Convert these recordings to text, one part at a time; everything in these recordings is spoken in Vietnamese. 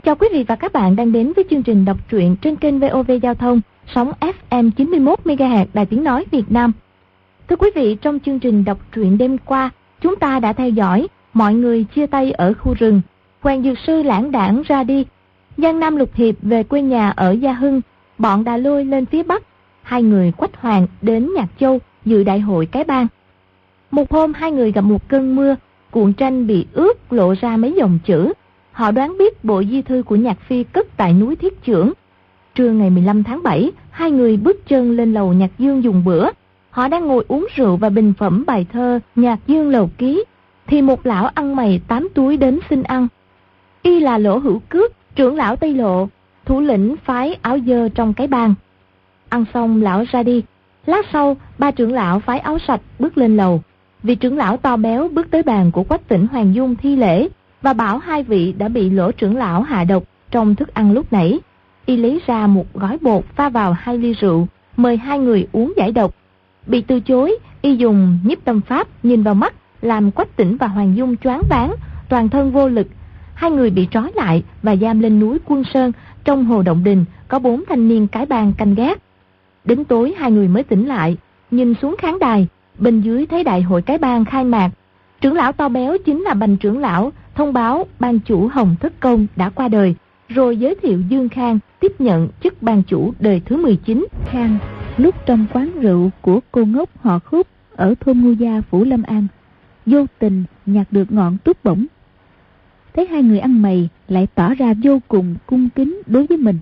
Chào quý vị và các bạn đang đến với chương trình đọc truyện trên kênh VOV Giao thông, sóng FM 91 MHz Đài Tiếng nói Việt Nam. Thưa quý vị, trong chương trình đọc truyện đêm qua, chúng ta đã theo dõi mọi người chia tay ở khu rừng, Hoàng dược sư lãng đãng ra đi, Giang Nam Lục Hiệp về quê nhà ở Gia Hưng, bọn Đà Lôi lên phía Bắc, hai người Quách Hoàng đến Nhạc Châu dự đại hội cái bang. Một hôm hai người gặp một cơn mưa, cuộn tranh bị ướt lộ ra mấy dòng chữ. Họ đoán biết bộ di thư của Nhạc Phi cất tại núi Thiết Chưởng. Trưa ngày 15 tháng 7, hai người bước chân lên lầu Nhạc Dương dùng bữa. Họ đang ngồi uống rượu và bình phẩm bài thơ Nhạc Dương Lầu Ký, thì một lão ăn mày 8 túi đến xin ăn. Y là Lỗ Hữu Cước, trưởng lão Tây Lộ, thủ lĩnh phái Áo Dơ trong cái bang. Ăn xong lão ra đi. Lát sau, ba trưởng lão phái Áo Sạch bước lên lầu. Vị trưởng lão to béo bước tới bàn của Quách Tỉnh Hoàng Dung thi lễ và bảo hai vị đã bị Lỗ trưởng lão hạ độc trong thức ăn lúc nãy. Y lấy ra một gói bột pha vào 2 ly rượu, mời hai người uống giải độc. Bị từ chối, Y dùng nhiếp tâm pháp nhìn vào mắt, làm Quách Tỉnh và Hoàng Dung choáng váng, toàn thân vô lực. Hai người bị trói lại và giam lên núi Quân Sơn. Trong hồ Động Đình có 4 thanh niên cái bang canh gác. Đến tối hai người mới tỉnh lại, nhìn xuống khán đài, bên dưới thấy đại hội cái bang khai mạc. Trưởng lão to béo chính là Bành trưởng lão thông báo ban chủ Hồng Thất Công đã qua đời, rồi giới thiệu Dương Khang tiếp nhận chức ban chủ đời thứ 19. Khang lúc trong quán rượu của cô ngốc họ Khúc ở thôn Ngô Gia, phủ Lâm An, vô tình nhặt được ngọn túp bổng. Thấy hai người ăn mày lại tỏ ra vô cùng cung kính đối với mình,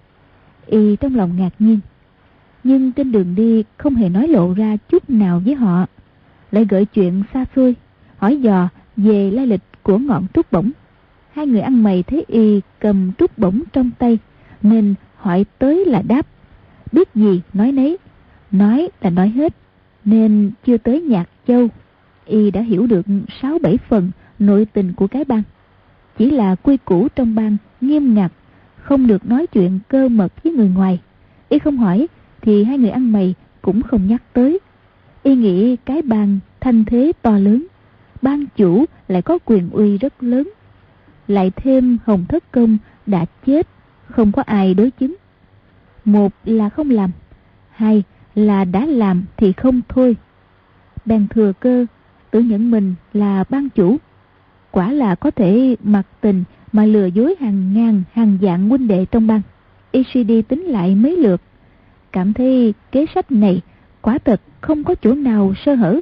Y trong lòng ngạc nhiên, nhưng trên đường đi không hề nói lộ ra chút nào với họ, lại gợi chuyện xa xôi hỏi dò về lai lịch của ngọn trúc bổng. Hai người ăn mày thấy Y cầm trúc bổng trong tay nên hỏi tới là đáp, biết gì nói nấy, nói là nói hết, nên chưa tới Nhạc Châu Y đã hiểu được 6-7 phần nội tình của cái bang. Chỉ là quy củ trong bang nghiêm ngặt, không được nói chuyện cơ mật với người ngoài. Y không hỏi thì hai người ăn mày cũng không nhắc tới. Y nghĩ cái bang thanh thế to lớn, ban chủ lại có quyền uy rất lớn, lại thêm Hồng Thất Công đã chết, không có ai đối chứng. Một là không làm, hai là đã làm thì không thôi. Bèn thừa cơ tự nhận mình là ban chủ. Quả là có thể mặc tình mà lừa dối hàng ngàn hàng vạn huynh đệ trong bang. Y suy đi tính lại mấy lượt, cảm thấy kế sách này quả thật không có chỗ nào sơ hở.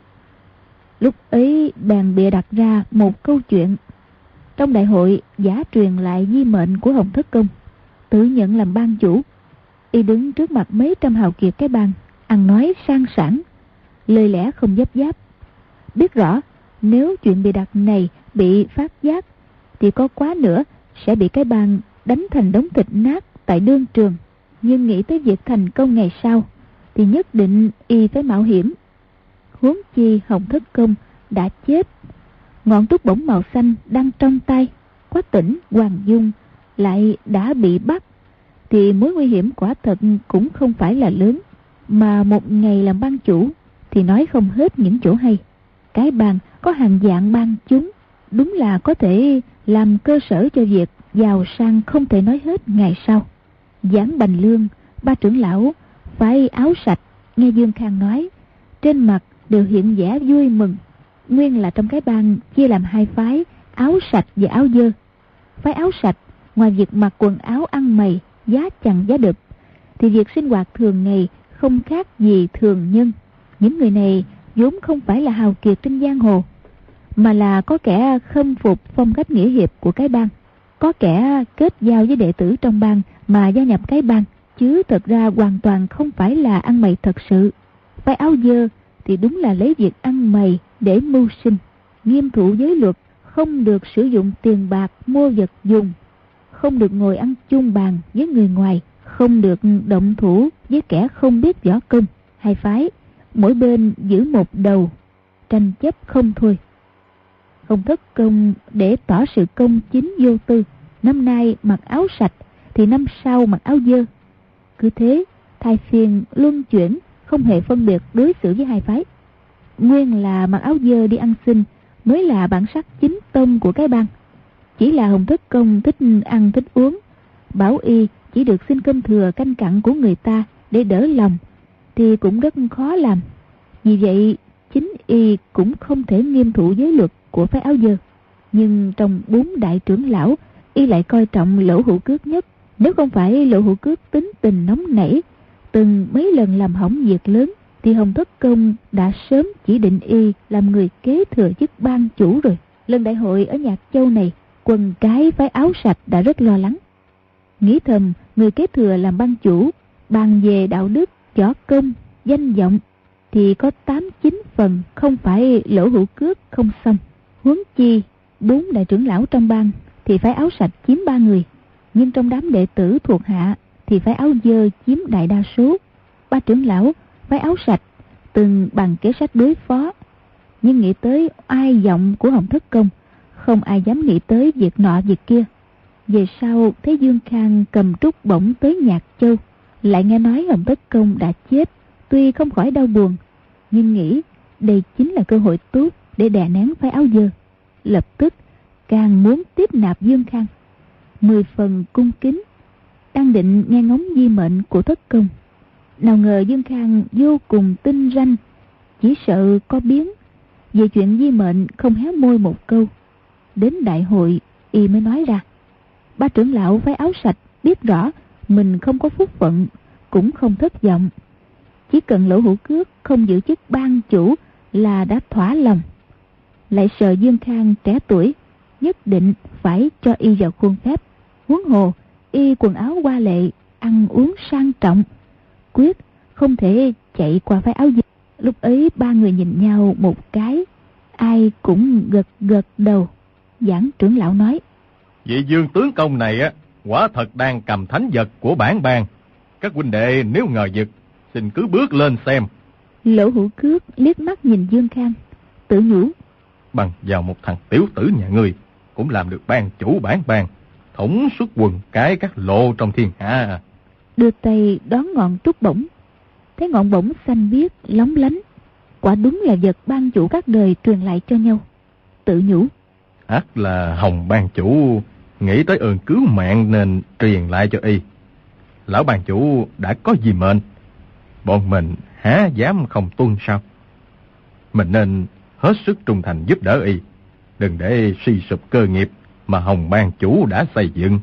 Lúc ấy bèn bịa đặt ra một câu chuyện. Trong đại hội giả truyền lại di mệnh của Hồng Thất Công, tự nhận làm ban chủ. Y đứng trước mặt mấy trăm hào kiệt cái bang, ăn nói sang sảng, lời lẽ không dấp giáp. Biết rõ nếu chuyện bịa đặt này bị phát giác thì có quá nữa sẽ bị cái bang đánh thành đống thịt nát tại đương trường. Nhưng nghĩ tới việc thành công ngày sau thì nhất định Y phải mạo hiểm. Huống chi Hồng Thất Công đã chết, ngọn trúc bổng màu xanh đang trong tay Quách Tỉnh, Hoàng Dung lại đã bị bắt, thì mối nguy hiểm quả thật cũng không phải là lớn. Mà một ngày làm ban chủ thì nói không hết những chỗ hay. Cái bang có hàng vạn ban chúng, đúng là có thể làm cơ sở cho việc giàu sang không thể nói hết ngày sau. Giảng Bành Lương, ba trưởng lão phái Áo Sạch nghe Dương Khang nói, trên mặt đều hiện vẻ vui mừng. Nguyên là trong cái bang chia làm hai phái, Áo Sạch và Áo Dơ. Phái Áo Sạch ngoài việc mặc quần áo ăn mày giá chằng giá đụp thì việc sinh hoạt thường ngày không khác gì thường nhân. Những người này vốn không phải là hào kiệt trên giang hồ, mà là có kẻ khâm phục phong cách nghĩa hiệp của cái bang, có kẻ kết giao với đệ tử trong bang mà gia nhập cái bang, chứ thật ra hoàn toàn không phải là ăn mày thật sự. Phái Áo Dơ thì đúng là lấy việc ăn mày để mưu sinh, nghiêm thủ giới luật, không được sử dụng tiền bạc mua vật dùng, không được ngồi ăn chung bàn với người ngoài, không được động thủ với kẻ không biết võ công. Hai phái mỗi bên giữ một đầu, tranh chấp không thôi. Hồng Thất Công để tỏ sự công chính vô tư, năm nay mặc áo sạch thì năm sau mặc áo dơ, cứ thế thay phiên luân chuyển, không hề phân biệt đối xử với hai phái. Nguyên là mặc áo dơ đi ăn xin mới là bản sắc chính tông của cái bang. Chỉ là Hồng Thất Công thích ăn thích uống, bảo y chỉ được xin cơm thừa canh cặn của người ta để đỡ lòng thì cũng rất khó làm. Vì vậy chính y cũng không thể nghiêm thủ giới luật của phái Áo Dơ. Nhưng trong 4 đại trưởng lão, y lại coi trọng Lỗ Hữu Cước nhất. Nếu không phải Lỗ Hữu Cước tính tình nóng nảy, từng mấy lần làm hỏng việc lớn, thì Hồng Thất Công đã sớm chỉ định y làm người kế thừa chức ban chủ rồi. Lần đại hội ở Nhạc Châu này, quần cái phái Áo Sạch đã rất lo lắng, nghĩ thầm người kế thừa làm ban chủ, bàn về đạo đức, võ công, danh vọng thì có 8-9 phần không phải Lỗ Hữu Cước không xong. Huống chi 4 đại trưởng lão trong bang thì phái Áo Sạch chiếm 3 người, nhưng trong đám đệ tử thuộc hạ thì phái Áo Dơ chiếm đại đa số. 3 trưởng lão phái Áo Sạch từng bằng kế sách đối phó, nhưng nghĩ tới ai giọng của Hồng Thất Công, không ai dám nghĩ tới việc nọ việc kia. Về sau thấy Dương Khang cầm trúc bổng tới Nhạc Châu, lại nghe nói Hồng Thất Công đã chết, tuy không khỏi đau buồn, nhưng nghĩ đây chính là cơ hội tốt để đè nén phái Áo Dơ, lập tức càng muốn tiếp nạp Dương Khang. 10 phần cung kính, đang định nghe ngóng di mệnh của Thất Công, nào ngờ Dương Khang vô cùng tinh ranh, chỉ sợ có biến. Về chuyện di mệnh không hé môi một câu. Đến đại hội y mới nói ra. 3 trưởng lão phái Áo Sạch biết rõ mình không có phúc phận, cũng không thất vọng. Chỉ cần Lỗ Hữu Cước không giữ chức ban chủ là đã thỏa lòng. Lại sợ Dương Khang trẻ tuổi, nhất định phải cho y vào khuôn phép. Huống hồ y quần áo hoa lệ, ăn uống sang trọng, quyết không thể chạy qua phái Áo Dơ. Lúc ấy 3 người nhìn nhau một cái, ai cũng gật gật đầu. Giảng trưởng lão nói: vị Dương tướng công này á, quả thật đang cầm thánh vật của bản bang. Các huynh đệ nếu ngờ vực, xin cứ bước lên xem. Lỗ Hữu Cước liếc mắt nhìn Dương Khang, tự nhủ: bằng vào một thằng tiểu tử nhà ngươi cũng làm được ban chủ bản bang, thống suốt quần cái các lộ trong thiên hạ. Đưa tay đón ngọn trúc bổng, thấy ngọn bổng xanh biếc lóng lánh, quả đúng là vật ban chủ các đời truyền lại cho nhau. Tự nhủ: ắt là Hồng ban chủ nghĩ tới ơn cứu mạng nên truyền lại cho y. Lão ban chủ đã có gì mệnh, bọn mình há dám không tuân sao? Mình nên hết sức trung thành giúp đỡ y, đừng để suy sụp cơ nghiệp mà Hồng ban chủ đã xây dựng.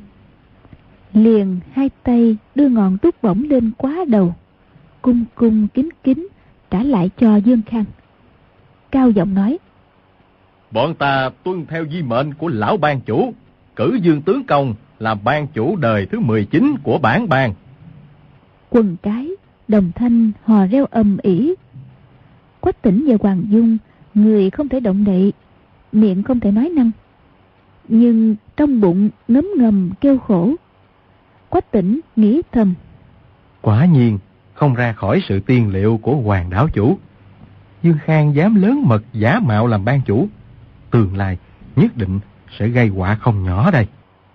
Liền 2 tay đưa ngọn trúc bổng lên quá đầu, cung cung kính kính trả lại cho Dương Khang. Cao giọng nói: bọn ta tuân theo di mệnh của lão ban chủ, cử Dương tướng công làm ban chủ đời thứ 19 của bản bang. Quần cái đồng thanh hò reo ầm ĩ. Quách Tĩnh và Hoàng Dung người không thể động đậy, miệng không thể nói năng, nhưng trong bụng ngấm ngầm kêu khổ. Quách Tĩnh nghĩ thầm: quả nhiên không ra khỏi sự tiên liệu của Hoàng đảo chủ. Dương Khang dám lớn mật giả mạo làm ban chủ, tương lai nhất định sẽ gây họa không nhỏ đây.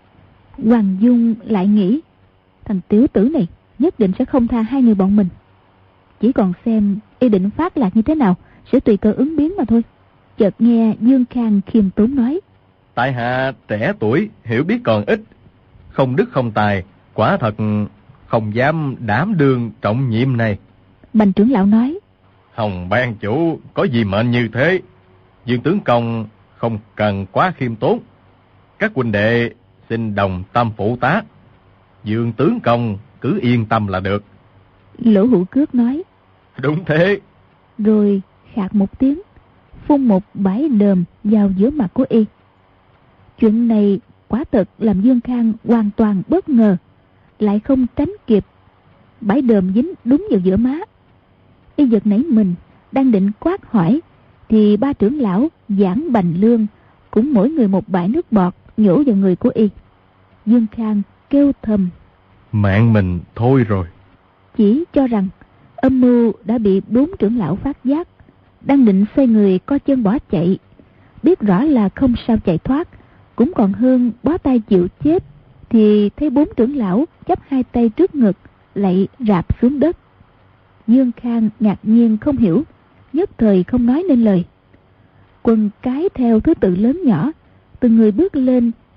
Hoàng Dung lại nghĩ: thằng tiểu tử này nhất định sẽ không tha 2 người bọn mình, chỉ còn xem y định phát lạc như thế nào, sẽ tùy cơ ứng biến mà thôi. Chợt nghe Dương Khang khiêm tốn nói: tại hạ trẻ tuổi hiểu biết còn ít, không đức không tài, quả thật không dám đảm đương trọng nhiệm này. Bành trưởng lão nói: Hồng ban chủ có gì mệnh như thế, Dương tướng công không cần quá khiêm tốn. Các huynh đệ xin đồng tâm phụ tá, Dương tướng công cứ yên tâm là được. Lỗ Hữu Cước nói: đúng thế. Rồi khạc một tiếng, phun một bãi đờm vào giữa mặt của y. Chuyện này quả thật làm Dương Khang hoàn toàn bất ngờ, lại không tránh kịp. Bãi đờm dính đúng vào giữa má. Y giật nảy mình, đang định quát hỏi, thì 3 trưởng lão Giảng, Bành, Lương cũng mỗi người một bãi nước bọt nhổ vào người của y. Dương Khang kêu thầm: mạng mình thôi rồi. Chỉ cho rằng âm mưu đã bị 4 trưởng lão phát giác, đang định xoay người co chân bỏ chạy. Biết rõ là không sao chạy thoát, cũng còn hơn bó tay chịu chết, thì thấy 4 trưởng lão chắp 2 tay trước ngực, lại rạp xuống đất. Dương Khang ngạc nhiên không hiểu, nhất thời không nói nên lời. Quần cái theo thứ tự lớn nhỏ, từng người bước lên,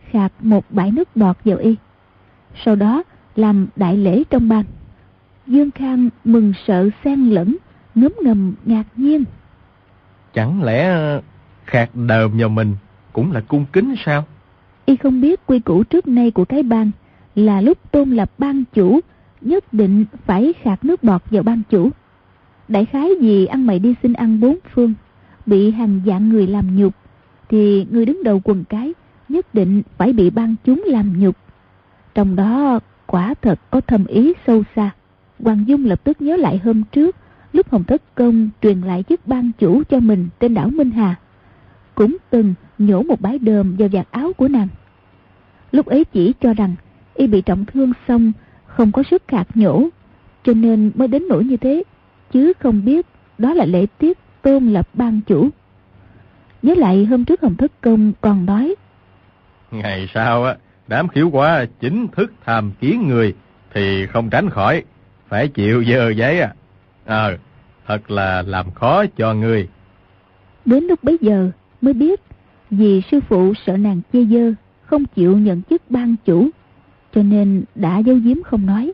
khạc một bãi nước bọt vào y, sau đó làm đại lễ trong bang. Dương Khang mừng sợ xen lẫn, ngấm ngầm ngạc nhiên. Chẳng lẽ khạc đờm vào mình cũng là cung kính sao? Y không biết quy củ trước nay của cái bang là lúc tôn lập bang chủ nhất định phải khạc nước bọt vào bang chủ. Đại khái vì ăn mày đi xin ăn bốn phương, bị hàng vạn người làm nhục, thì người đứng đầu quần cái nhất định phải bị bang chúng làm nhục. Trong đó quả thật có thâm ý sâu xa. Hoàng Dung lập tức nhớ lại hôm trước, lúc Hồng Thất Công truyền lại chức bang chủ cho mình trên đảo Minh Hà, cũng từng nhổ một bãi đờm vào vạt áo của nàng. Lúc ấy chỉ cho rằng y bị trọng thương xong không có sức khạc nhổ, cho nên mới đến nỗi như thế, chứ không biết đó là lễ tiết tôn lập bang chủ. Nhớ lại hôm trước Hồng Thất Công còn nói: Ngày sau đám khiếu quá chính thức tham kiến người thì không tránh khỏi phải chịu dơ giấy thật là làm khó cho người. Đến lúc bấy giờ mới biết vì sư phụ sợ nàng chê dơ, không chịu nhận chức bang chủ, cho nên đã giấu giếm không nói.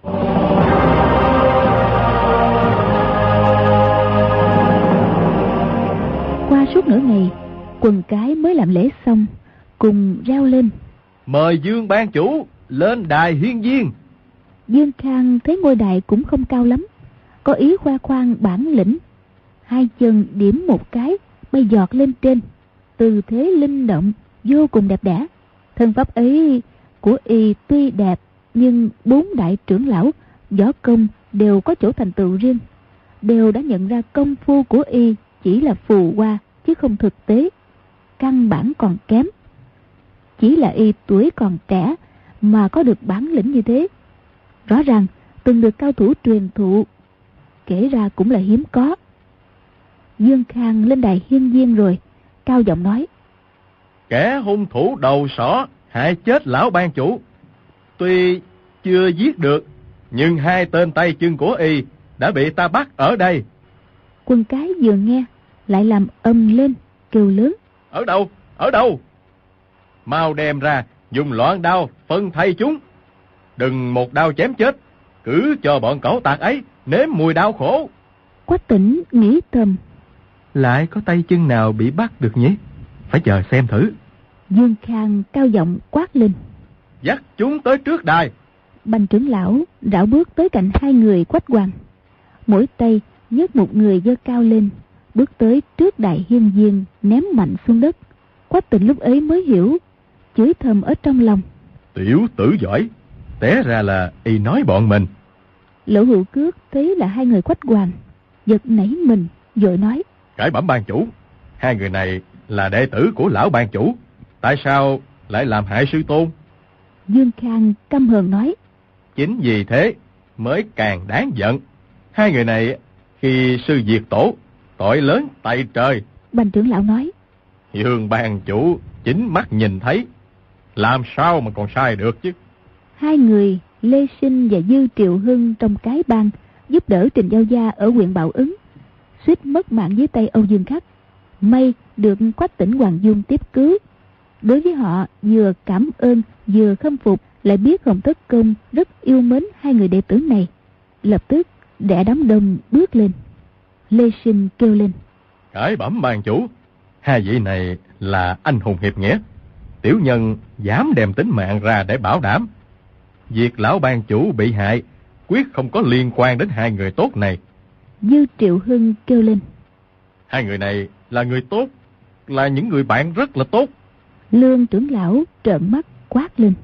Qua suốt nửa ngày, quần cái mới làm lễ xong, cùng reo lên: Mời Dương bang chủ lên đài hiên viên. Dương Khang thấy ngôi đài cũng không cao lắm, có ý khoe khoang bản lĩnh. Hai chân điểm một cái, bay giọt lên trên, tư thế linh động, vô cùng đẹp đẽ. Thân pháp ấy của y tuy đẹp, nhưng bốn đại trưởng lão võ công đều có chỗ thành tựu riêng, đều đã nhận ra công phu của y chỉ là phù hoa chứ không thực tế, căn bản còn kém. Chỉ là y tuổi còn trẻ mà có được bản lĩnh như thế, rõ ràng từng được cao thủ truyền thụ, kể ra cũng là hiếm có. Dương Khang lên đài hiên viên rồi, cao giọng nói: Kẻ hung thủ đầu sỏ hại chết lão ban chủ, tuy chưa giết được, nhưng hai tên tay chân của y đã bị ta bắt ở đây. Quân cái vừa nghe lại làm ầm lên, kêu lớn: Ở đâu? Ở đâu? Mau đem ra, dùng loạn đao phân thay chúng. Đừng một đao chém chết, cứ cho bọn cẩu tạc ấy nếm mùi đau khổ. Quách Tỉnh nghĩ thầm: Lại có tay chân nào bị bắt được nhỉ? Phải chờ xem thử. Dương Khang cao giọng quát lên: Dắt chúng tới trước đài. Bành trưởng lão rảo bước tới cạnh hai người Quách Hoàng, mỗi tay nhấc một người giơ cao lên, bước tới trước đại hiên viên, ném mạnh xuống đất. Quách Tỉnh lúc ấy mới hiểu, chửi thầm ở trong lòng: Tiểu tử giỏi, té ra là y nói bọn mình. Lỗ Hữu Cước thấy là hai người Quách Hoàng, giật nảy mình, vội nói: Cải bẩm ban chủ, hai người này là đệ tử của lão ban chủ, tại sao lại làm hại sư tôn? Dương Khang căm hờn nói: Chính vì thế mới càng đáng giận. Hai người này khi sư diệt tổ, tội lớn tày trời. Bành trưởng lão nói: Dương ban chủ chính mắt nhìn thấy, làm sao mà còn sai được chứ? Hai người Lê Sinh và Dư Triệu Hưng trong cái bang giúp đỡ Trình Giao Gia ở huyện Bảo Ứng, suýt mất mạng dưới tay Âu Dương Khắc. May được Quách Tỉnh Hoàng Dung tiếp cứu. Đối với họ vừa cảm ơn vừa khâm phục, lại biết Hồng Thất Công rất yêu mến hai người đệ tử này, lập tức đẻ đám đông bước lên. Lê Sinh kêu lên: Cải bẩm ban chủ, hai vị này là anh hùng hiệp nghĩa, tiểu nhân dám đem tính mạng ra để bảo đảm. Việc lão ban chủ bị hại quyết không có liên quan đến hai người tốt này. Dư Triệu Hưng kêu lên: Hai người này là người tốt, là những người bạn rất là tốt. Lương trưởng lão trợn mắt quát lên: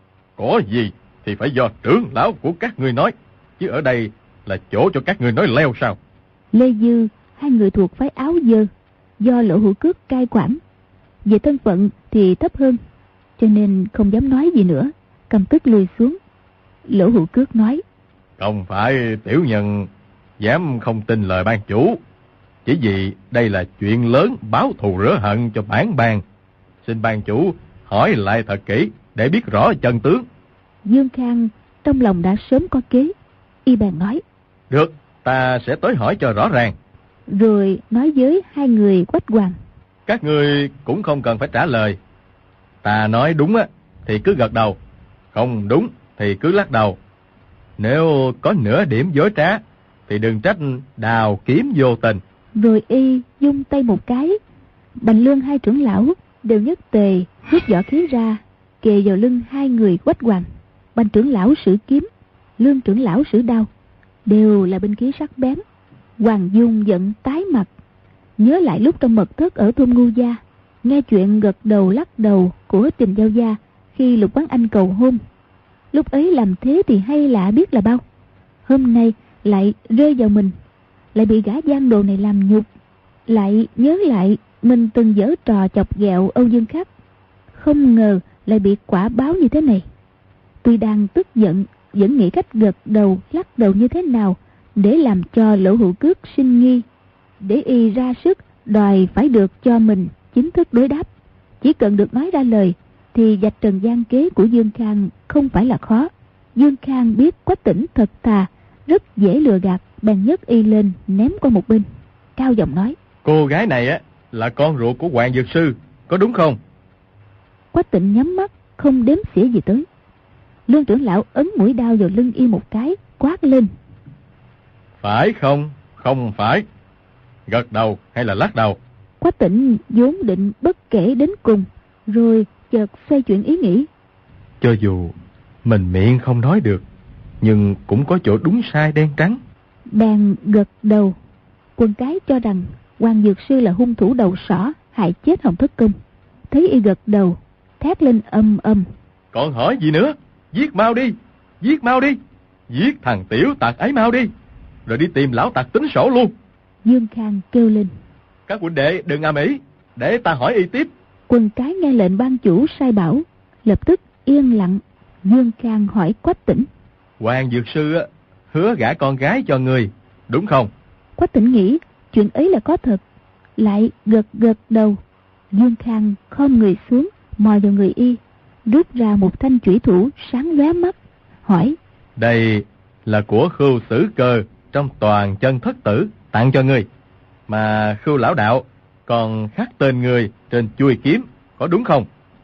Có gì thì phải do trưởng lão của các ngươi nói, chứ ở đây là chỗ cho các ngươi nói leo sao? Lê Dư, hai người thuộc phái Áo Dơ, do Lỗ Hữu Cước cai quản, về thân phận thì thấp hơn, cho nên không dám nói gì nữa, cầm tức lùi xuống. Lỗ Hữu Cước nói: Không phải tiểu nhân dám không tin lời ban chủ, chỉ vì đây là chuyện lớn báo thù rửa hận cho bản bang. Xin ban chủ hỏi lại thật kỹ để biết rõ chân tướng. Dương Khang trong lòng đã sớm có kế, y bèn nói: Được, ta sẽ tới hỏi cho rõ ràng. Rồi nói với hai người Quách Hoàng: Các ngươi cũng không cần phải trả lời. Ta nói đúng thì cứ gật đầu, không đúng thì cứ lắc đầu. Nếu có nửa điểm dối trá thì đừng trách đào kiếm vô tình. Rồi y dung tay một cái, Bành Lương hai trưởng lão đều nhất tề rút võ khí ra, kề vào lưng hai người Quách Hoằng. Bành trưởng lão sử kiếm, Lương trưởng lão sử đao, đều là binh khí sắc bén. Hoàng Dung giận tái mặt, nhớ lại lúc trong mật thất ở thôn Ngu Gia, nghe chuyện gật đầu lắc đầu của Trình Giao Gia khi Lục Quán Anh cầu hôn. Lúc ấy làm thế thì hay lạ biết là bao. Hôm nay lại rơi vào mình, lại bị gã gian đồ này làm nhục. Lại nhớ lại mình từng giở trò chọc ghẹo Âu Dương Khắc, không ngờ lại bị quả báo như thế này. Tuy đang tức giận, vẫn nghĩ cách gật đầu lắc đầu như thế nào để làm cho Lỗ Hữu Cước sinh nghi, để y ra sức đòi phải được cho mình chính thức đối đáp. Chỉ cần được nói ra lời thì vạch trần gian kế của Dương Khang không phải là khó. Dương Khang biết Quách Tĩnh thật thà, rất dễ lừa gạt, bèn nhấc y lên ném qua một bên, cao giọng nói: Cô gái này á là con ruột của Hoàng Dược Sư, có đúng không? Quách Tĩnh nhắm mắt không đếm xỉa gì tới. Lương trưởng lão ấn mũi đao vào lưng y một cái, quát lên: Phải không? Không phải. Gật đầu hay là lắc đầu? Quách Tĩnh vốn định bất kể đến cùng, rồi chợt xoay chuyển ý nghĩ. Cho dù mình miệng không nói được, nhưng cũng có chỗ đúng sai đen trắng. Bèn gật đầu. Quần cái cho rằng Hoàng Dược Sư là hung thủ đầu sỏ hại chết Hồng Thất Công, thấy y gật đầu, thét lên âm âm: Còn hỏi gì nữa? Giết mau đi, giết mau đi, giết thằng tiểu tặc ấy mau đi, rồi đi tìm lão tặc tính sổ luôn. Dương Khang kêu lên: Các huynh đệ đừng ầm ĩ, để ta hỏi y tiếp. Quần cái nghe lệnh ban chủ sai bảo, lập tức yên lặng. Dương Khang hỏi Quách Tĩnh: Hoàng Dược Sư á, hứa gả con gái cho người, đúng không? Quách Tĩnh nghĩ chuyện ấy là có thật, lại gật đầu. Dương Khang khom người xuống, mò vào người y, rút ra một thanh chủy thủ sáng lóe mắt, hỏi: Đây là của Khưu Sử Cơ trong Toàn Chân Thất Tử tặng cho ngươi, mà Khưu lão đạo còn khắc tên người trên chuôi kiếm, có đúng không?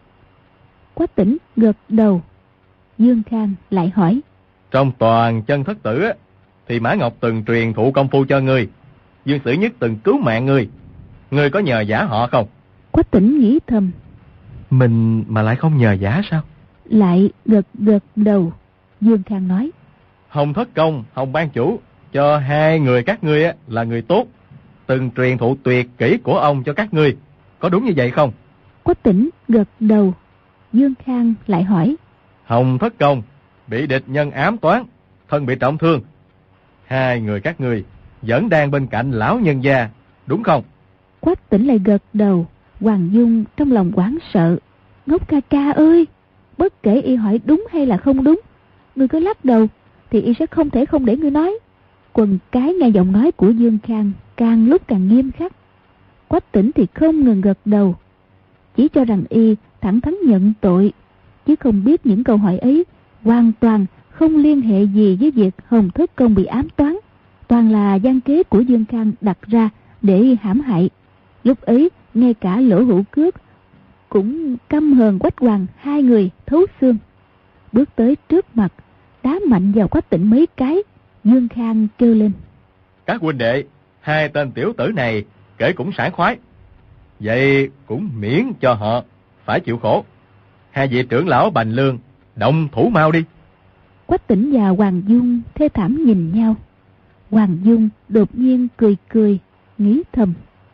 Quách Tĩnh gật đầu. Dương Khang lại hỏi: Trong Toàn Chân Thất Tử á, thì Mã Ngọc từng truyền thụ công phu cho ngươi, Dương Sử Nhất từng cứu mạng ngươi có nhờ giả họ không? Quách Tĩnh nghĩ thầm: Mình mà lại không nhờ giả sao? Lại gật đầu. Dương Khang nói: Hồng Thất Công, Hồng Ban Chủ cho hai người các ngươi á là người tốt, từng truyền thụ tuyệt kỹ của ông cho các ngươi, có đúng như vậy không? Quách Tĩnh gật đầu. Dương Khang lại hỏi: Hồng Thất Công bị địch nhân ám toán, thân bị trọng thương, hai người các ngươi vẫn đang bên cạnh lão nhân gia, đúng không? Quách Tĩnh lại gật đầu. Hoàng Dung trong lòng hoảng sợ: Ngốc ca ca ơi, bất kể y hỏi đúng hay là không đúng, ngươi cứ lắc đầu thì y sẽ không thể không để ngươi nói. Quần cái nghe giọng nói của Dương Khang càng lúc càng nghiêm khắc. Quách Tĩnh thì không ngừng gật đầu, chỉ cho rằng y thẳng thắn nhận tội, chứ không biết những câu hỏi ấy hoàn toàn không liên hệ gì với việc Hồng Thất Công bị ám toán, toàn là gian kế của Dương Khang đặt ra để hãm hại. Lúc ấy ngay cả Lỗ Hữu Cước cũng căm hờn Quách Hoằng hai người thấu xương, bước tới trước mặt đá mạnh vào Quách Tĩnh mấy cái. Dương Khang kêu lên: Các huynh đệ, hai tên tiểu tử này kể cũng sảng khoái, vậy cũng miễn cho họ phải chịu khổ. Hai vị trưởng lão Bành Lương, động thủ mau đi. Quách Tĩnh và Hoàng Dung thê thảm nhìn nhau. Hoàng Dung đột nhiên cười, nghĩ thầm: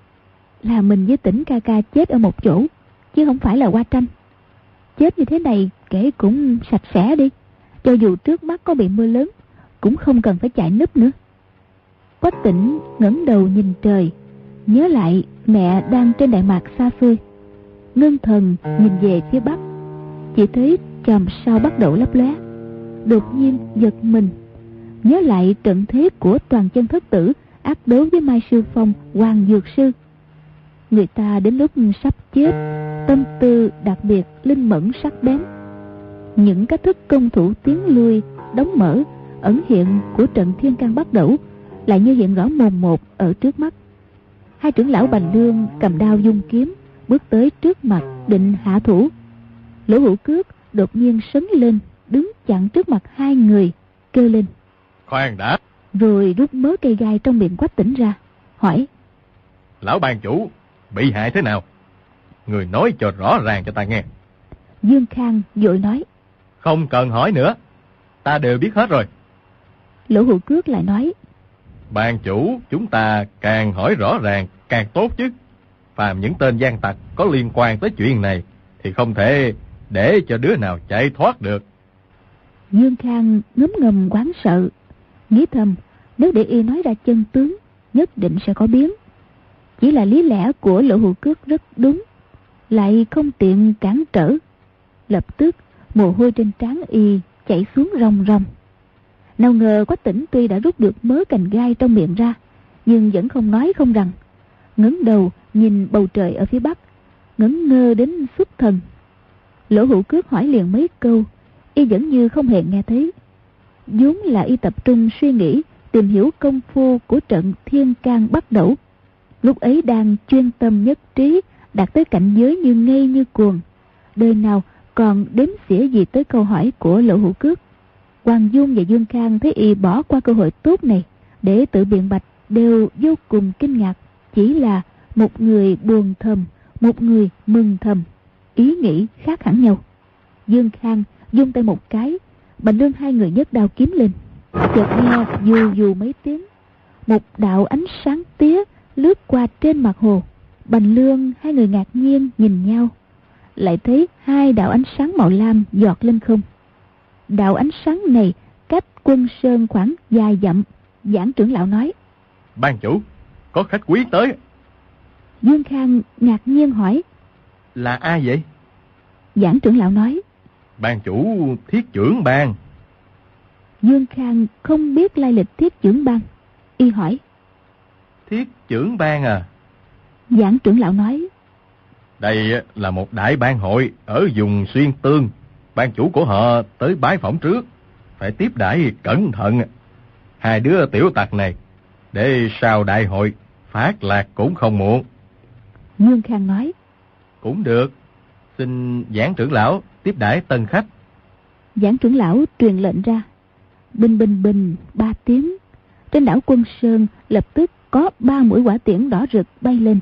là mình với Tĩnh ca ca chết ở một chỗ, chứ không phải là qua tranh. Chết như thế này kể cũng sạch sẽ đi, cho dù trước mắt có bị mưa lớn cũng không cần phải chạy núp nữa. Quách Tĩnh ngẩng đầu nhìn trời, nhớ lại mẹ đang trên đại mạc xa xôi, ngưng thần nhìn về phía bắc, chỉ thấy chòm sao bắt đầu lấp lóe. Đột nhiên giật mình, nhớ lại trận thế của Toàn Chân Thất Tử ác đấu với Mai Sư Phong, Hoàng Dược Sư. Người ta đến lúc sắp chết, tâm tư đặc biệt linh mẫn sắc bén. Những cách thức công thủ tiến lui, đóng mở, ẩn hiện của trận Thiên Can Bắt Đẩu lại như hiện rõ mồn một ở trước mắt. Hai trưởng lão Bành Lương cầm đao dung kiếm, bước tới trước mặt định hạ thủ. Lỗ Hữu Cước đột nhiên sấn lên, đứng chặn trước mặt hai người, kêu lên: Khoan đã! Rồi rút mớ cây gai trong miệng Quách Tỉnh ra, hỏi: Lão ban chủ, bị hại thế nào? Người nói cho rõ ràng cho ta nghe. Dương Khang vội nói: Không cần hỏi nữa, ta đều biết hết rồi. Lỗ Hữu Cước lại nói: Ban chủ, chúng ta càng hỏi rõ ràng càng tốt chứ. Phàm những tên gian tặc có liên quan tới chuyện này thì không thể để cho đứa nào chạy thoát được. Dương Khang ngấm ngầm hoảng sợ, nghĩ thầm nếu để y nói ra chân tướng, nhất định sẽ có biến. Chỉ là lý lẽ của Lỗ Hữu Cước rất đúng, lại không tiện cản trở. Lập tức mồ hôi trên trán y chảy xuống ròng ròng. Nào ngờ Quách Tỉnh tuy đã rút được mớ cành gai trong miệng ra, nhưng vẫn không nói không rằng, ngẩng đầu nhìn bầu trời ở phía bắc, ngẩn ngơ đến xuất thần. Lỗ Hữu Cước hỏi liền mấy câu, y vẫn như không hề nghe thấy. vốn là y tập trung suy nghĩ tìm hiểu công phu của trận Thiên Can Bắt Đẩu. Lúc ấy đang chuyên tâm nhất trí, đạt tới cảnh giới như ngây như cuồng, đời nào còn đếm xỉa gì tới câu hỏi của Lỗ Hữu Cước. Hoàng Dung và Dương Khang thấy y bỏ qua cơ hội tốt này để tự biện bạch, đều vô cùng kinh ngạc. Chỉ là một người buồn thầm, một người mừng thầm, ý nghĩ khác hẳn nhau. Dương Khang vung tay một cái, Bành Lương hai người nhấc đao kiếm lên. Chợt nghe dù dù mấy tiếng, một đạo ánh sáng tía lướt qua trên mặt hồ. Bành Lương hai người ngạc nhiên nhìn nhau, lại thấy hai đạo ánh sáng màu lam giọt lên không. Đạo ánh sáng này cách Quân Sơn khoảng vài dặm. Giảng trưởng lão nói: Ban chủ, có khách quý tới. Dương Khang ngạc nhiên hỏi: Là ai vậy? Giảng trưởng lão nói: Ban chủ Thiết Chưởng Bang. Dương Khang không biết lai lịch Thiết Chưởng Bang, y hỏi: Thiết Chưởng Bang à? Giảng trưởng lão nói: Đây là một đại bang hội ở vùng Xuyên Tương. Ban chủ của họ tới bái phỏng trước, phải tiếp đãi cẩn thận. Hai đứa tiểu tặc này, để sau đại hội phát lạc cũng không muộn. Dương Khang nói: Cũng được, xin giảng trưởng lão tiếp đãi tân khách. Giảng trưởng lão truyền lệnh ra. Bình bình bình 3 tiếng, trên đảo Quân Sơn lập tức có 3 mũi hỏa tiễn đỏ rực bay lên.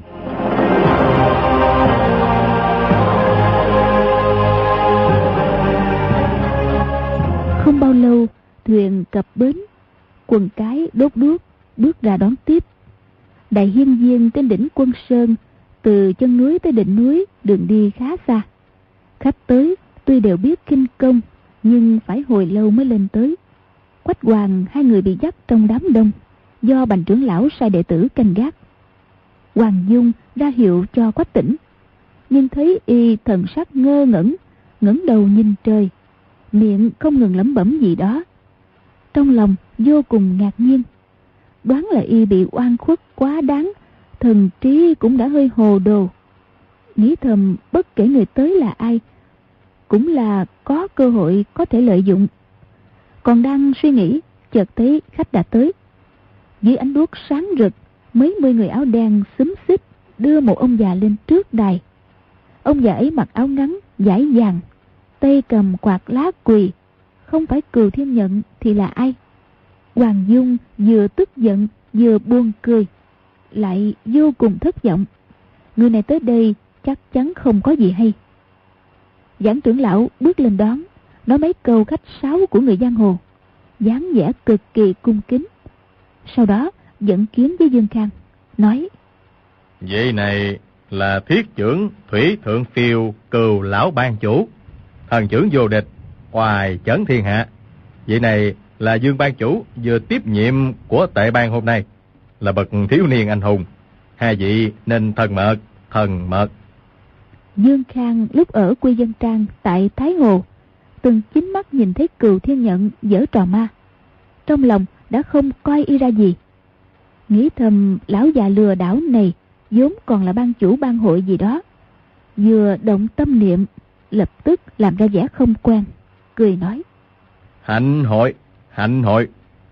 Không bao lâu, thuyền cập bến, quần cái đốt đuốc bước ra đón tiếp. Đại hiên viên trên đỉnh Quân Sơn, từ chân núi tới đỉnh núi đường đi khá xa. Khách tới tuy đều biết khinh công, nhưng phải hồi lâu mới lên tới. Quách Hoàng hai người bị dắt trong đám đông, do Bành trưởng lão sai đệ tử canh gác. Hoàng Dung ra hiệu cho Quách Tỉnh, nhưng thấy y thần sắc ngơ ngẩn, ngẩng đầu nhìn trời, miệng không ngừng lẩm bẩm gì đó. Trong lòng vô cùng ngạc nhiên, đoán là y bị oan khuất quá đáng, thần trí cũng đã hơi hồ đồ. Nghĩ thầm bất kể người tới là ai, cũng là có cơ hội có thể lợi dụng. Còn đang suy nghĩ, chợt thấy khách đã tới. Dưới ánh đuốc sáng rực, mấy mươi người áo đen xúm xít đưa một ông già lên trước đài. Ông già ấy mặc áo ngắn dải dàng, tay cầm quạt lá quỳ, không phải Cừu Thiên Nhận thì là ai? Hoàng Dung vừa tức giận vừa buồn cười, lại vô cùng thất vọng. Người này tới đây chắc chắn không có gì hay. Giảng trưởng lão bước lên đón, nói mấy câu khách sáo của người giang hồ, dáng vẻ cực kỳ cung kính. Sau đó dẫn kiến với Dương Khang, nói: Vị này là Thiết Chưởng Thủy Thượng Phiêu Cừu lão ban chủ, thần trưởng vô địch, oai chấn thiên hạ. Vị này là Dương ban chủ vừa tiếp nhiệm của tệ bang hôm nay, là bậc thiếu niên anh hùng. Hai vị nên thân mật, thân mật. Dương Khang lúc ở Quy Dân Trang tại Thái Hồ, từng chính mắt nhìn thấy Cừu Thiên Nhận giở trò ma, trong lòng đã không coi y ra gì. Nghĩ thầm lão già lừa đảo này vốn còn là ban chủ ban hội gì đó. Vừa động tâm niệm, lập tức làm ra vẻ không quen, cười nói: Hạnh hội, hạnh hội.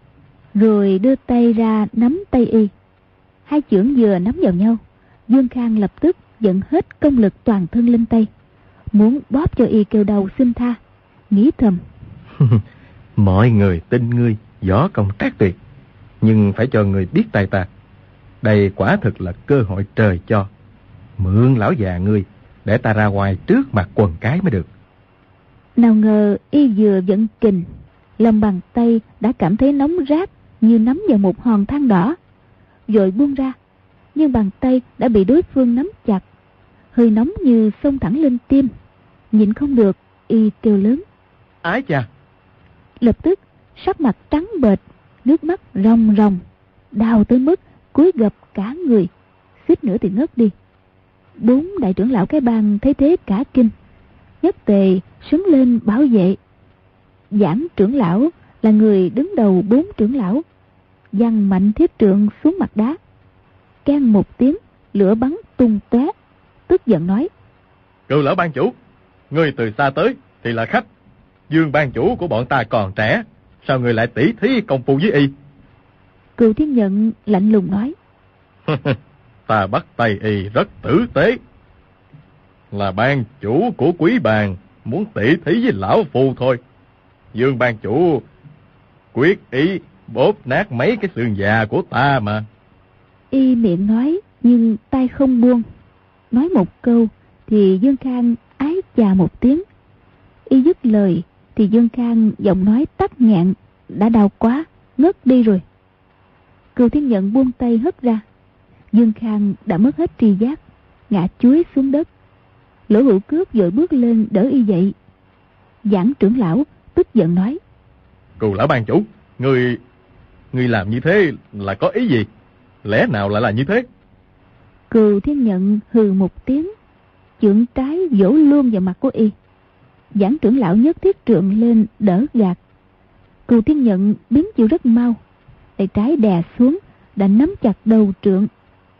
Rồi đưa tay ra nắm tay y. Hai chưởng vừa nắm vào nhau, Dương Khang lập tức dẫn hết công lực toàn thân lên tay, muốn bóp cho y kêu đầu xin tha. nghĩ thầm. Mọi người tin ngươi võ công trác tuyệt, nhưng phải cho ngươi biết tay ta. Đây quả thực là cơ hội trời cho. Mượn lão già ngươi để ta ra ngoài trước mặt quần cái mới được. Nào ngờ y vừa vận kình, lòng bàn tay đã cảm thấy nóng rát như nắm vào một hòn than đỏ. Rồi buông ra, nhưng bàn tay đã bị đối phương nắm chặt, hơi nóng như xông thẳng lên tim. Nhịn không được, y kêu lớn: Ái chà! Lập tức sắc mặt trắng bệch, nước mắt ròng ròng, đau tới mức cúi gập cả người, suýt nữa thì ngất đi. 4 đại trưởng lão cái bang thấy thế cả kinh, nhất tề xúm lên bảo vệ. Giảng trưởng lão là người đứng đầu 4 trưởng lão, giăng mạnh thiết trượng xuống mặt đá. Keng một tiếng, lửa bắn tung tóe, tức giận nói: Cựu lão ban chủ, ngươi từ xa tới thì là khách. Dương ban chủ của bọn ta còn trẻ, sao ngươi lại tỉ thí công phu với y? Cừu Thiên Nhận lạnh lùng nói: Ta bắt tay y rất tử tế. Là ban chủ của quý bàn muốn tỉ thí với lão phu thôi. Dương ban chủ quyết ý bóp nát mấy cái xương già của ta mà. Y miệng nói nhưng tay không buông. Nói một câu thì Dương Khang ái chà một tiếng. Y dứt lời thì Dương Khang giọng nói tắc nghẹn, đã đau quá, ngất đi rồi. Cừu Thiên Nhận buông tay hất ra. Dương Khang đã mất hết tri giác, ngã chuối xuống đất. Lỗ Hữu Cước vội bước lên đỡ y dậy. Giảng trưởng lão tức giận nói: Cừu lão ban chủ, ngươi làm như thế là có ý gì? Lẽ nào lại là như thế? Cừu Thiên Nhận hừ một tiếng, chưởng trái vỗ luôn vào mặt của y. Giảng trưởng lão nhấc thiết trượng lên đỡ gạt. Cừu Thiên Nhận biến chiêu rất mau, tay trái đè xuống đã nắm chặt đầu trượng.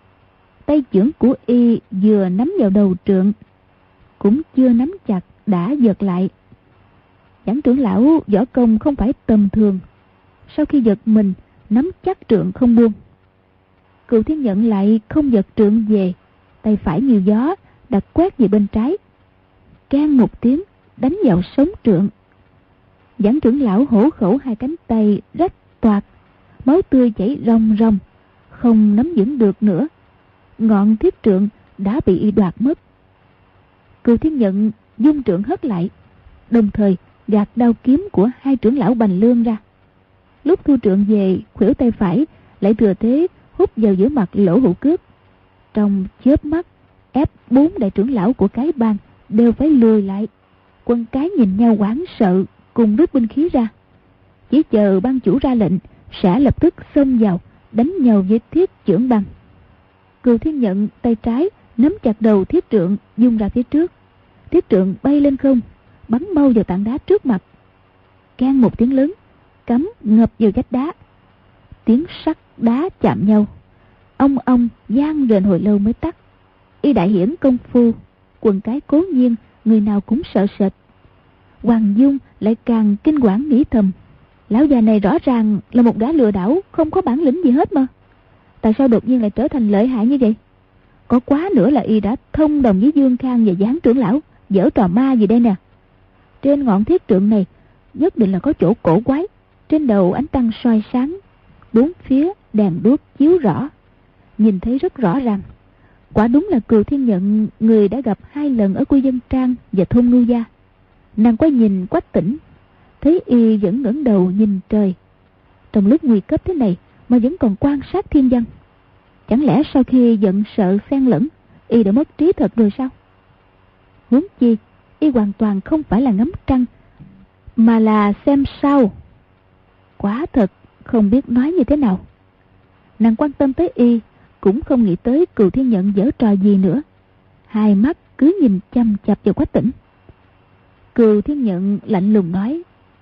Tay chưởng của y vừa nắm vào đầu trượng, cũng chưa nắm chặt đã giật lại. Giảng trưởng lão võ công không phải tầm thường, sau khi giật mình nắm chắc trượng không buông. Cừu Thiên Nhận lại không giật trượng về, tay phải như gió đặt quét về bên trái. Keng một tiếng đánh vào sống trượng. Giảng trưởng lão hổ khẩu hai cánh tay rách toạc, máu tươi chảy ròng ròng, không nắm vững được nữa. Ngọn thiết trượng đã bị y đoạt mất. Cừu Thiên Nhận dung trượng hất lại, đồng thời gạt đao kiếm của hai trưởng lão Bành Lương ra. Lúc thu trượng về, khuỷu tay phải lại thừa thế hút vào giữa mặt Lỗ Hữu Cước. Trong chớp mắt ép 4 đại trưởng lão của cái bang đều phải lùi lại. Quân cái nhìn nhau hoảng sợ, cùng rút binh khí ra, chỉ chờ ban chủ ra lệnh sẽ lập tức xông vào đánh nhau với thiết chưởng băng. Cừu Thiên Nhận tay trái nắm chặt đầu thiết trượng dung ra phía trước. Thiết trượng bay lên không, bắn mau vào tảng đá trước mặt. Keng một tiếng lớn, cắm ngập vào vách đá. Tiếng sắt đá chạm nhau, ong ong vang rền hồi lâu mới tắt. Y đại hiển công phu, quần cái cố nhiên người nào cũng sợ sệt. Hoàng Dung lại càng kinh quản nghĩ thầm: lão già này rõ ràng là một gã lừa đảo, không có bản lĩnh gì hết mà. Tại sao đột nhiên lại trở thành lợi hại như vậy? Có quá nữa là y đã thông đồng với Dương Khang và Giảng trưởng lão giở trò ma gì đây nè. Trên ngọn thiết trượng này nhất định là có chỗ cổ quái. Trên đầu ánh trăng soi sáng, 4 phía đèn đuốc chiếu rõ, nhìn thấy rất rõ ràng. Quả đúng là Cừu Thiên Nhận, người đã gặp 2 lần ở Quy Dân Trang và thôn Ngưu Gia. Nàng quay nhìn Quách Tỉnh, thấy y vẫn ngẩng đầu nhìn trời. Trong lúc nguy cấp thế này mà vẫn còn quan sát thiên văn. Chẳng lẽ sau khi giận sợ xen lẫn, y đã mất trí thật rồi sao? Huống chi y hoàn toàn không phải là ngắm trăng, mà là xem sao. Quả thật không biết nói như thế nào. Nàng quan tâm tới y, cũng không nghĩ tới Cừu Thiên Nhận giở trò gì nữa. Hai mắt cứ nhìn chăm chăm vào Quách Tỉnh. Cừu Thiên Nhận lạnh lùng nói: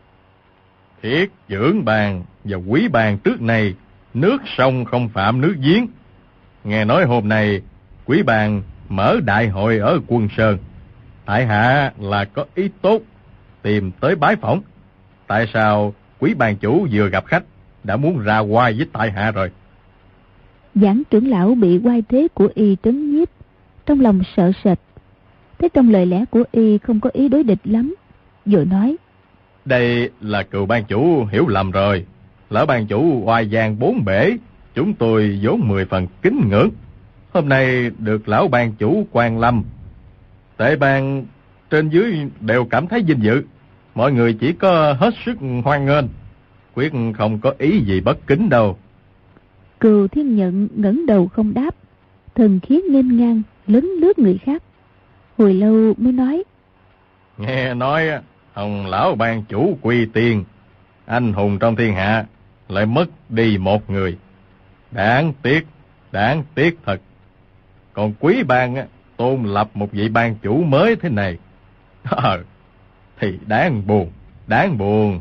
Thiết dưỡng bàn và quý bàn trước này, nước sông không phạm nước giếng. Nghe nói hôm nay quý bàn mở đại hội ở Quân Sơn, tại hạ là có ý tốt tìm tới bái phỏng. Tại sao quý bàn chủ vừa gặp khách đã muốn ra oai với tại hạ rồi? Giảng trưởng lão bị oai thế của y trấn nhiếp, trong lòng sợ sệt. Thế trong lời lẽ của y không có ý đối địch lắm, rồi nói: Đây là cựu ban chủ hiểu lầm rồi. Lão ban chủ oai vang bốn bể, chúng tôi vốn 10 phần kính ngưỡng. Hôm nay được lão ban chủ quan lâm, tệ ban trên dưới đều cảm thấy vinh dự. Mọi người chỉ có hết sức hoan nghênh, quyết không có ý gì bất kính đâu. Cừu Thiên Nhận ngẩng đầu không đáp, thần khí nghênh ngang lấn lướt người khác. Hồi lâu mới nói: Nghe nói ông lão ban chủ quy tiên, anh hùng trong thiên hạ, lại mất đi một người. Đáng tiếc thật. Còn quý ban tôn lập một vị ban chủ mới thế này, thì đáng buồn.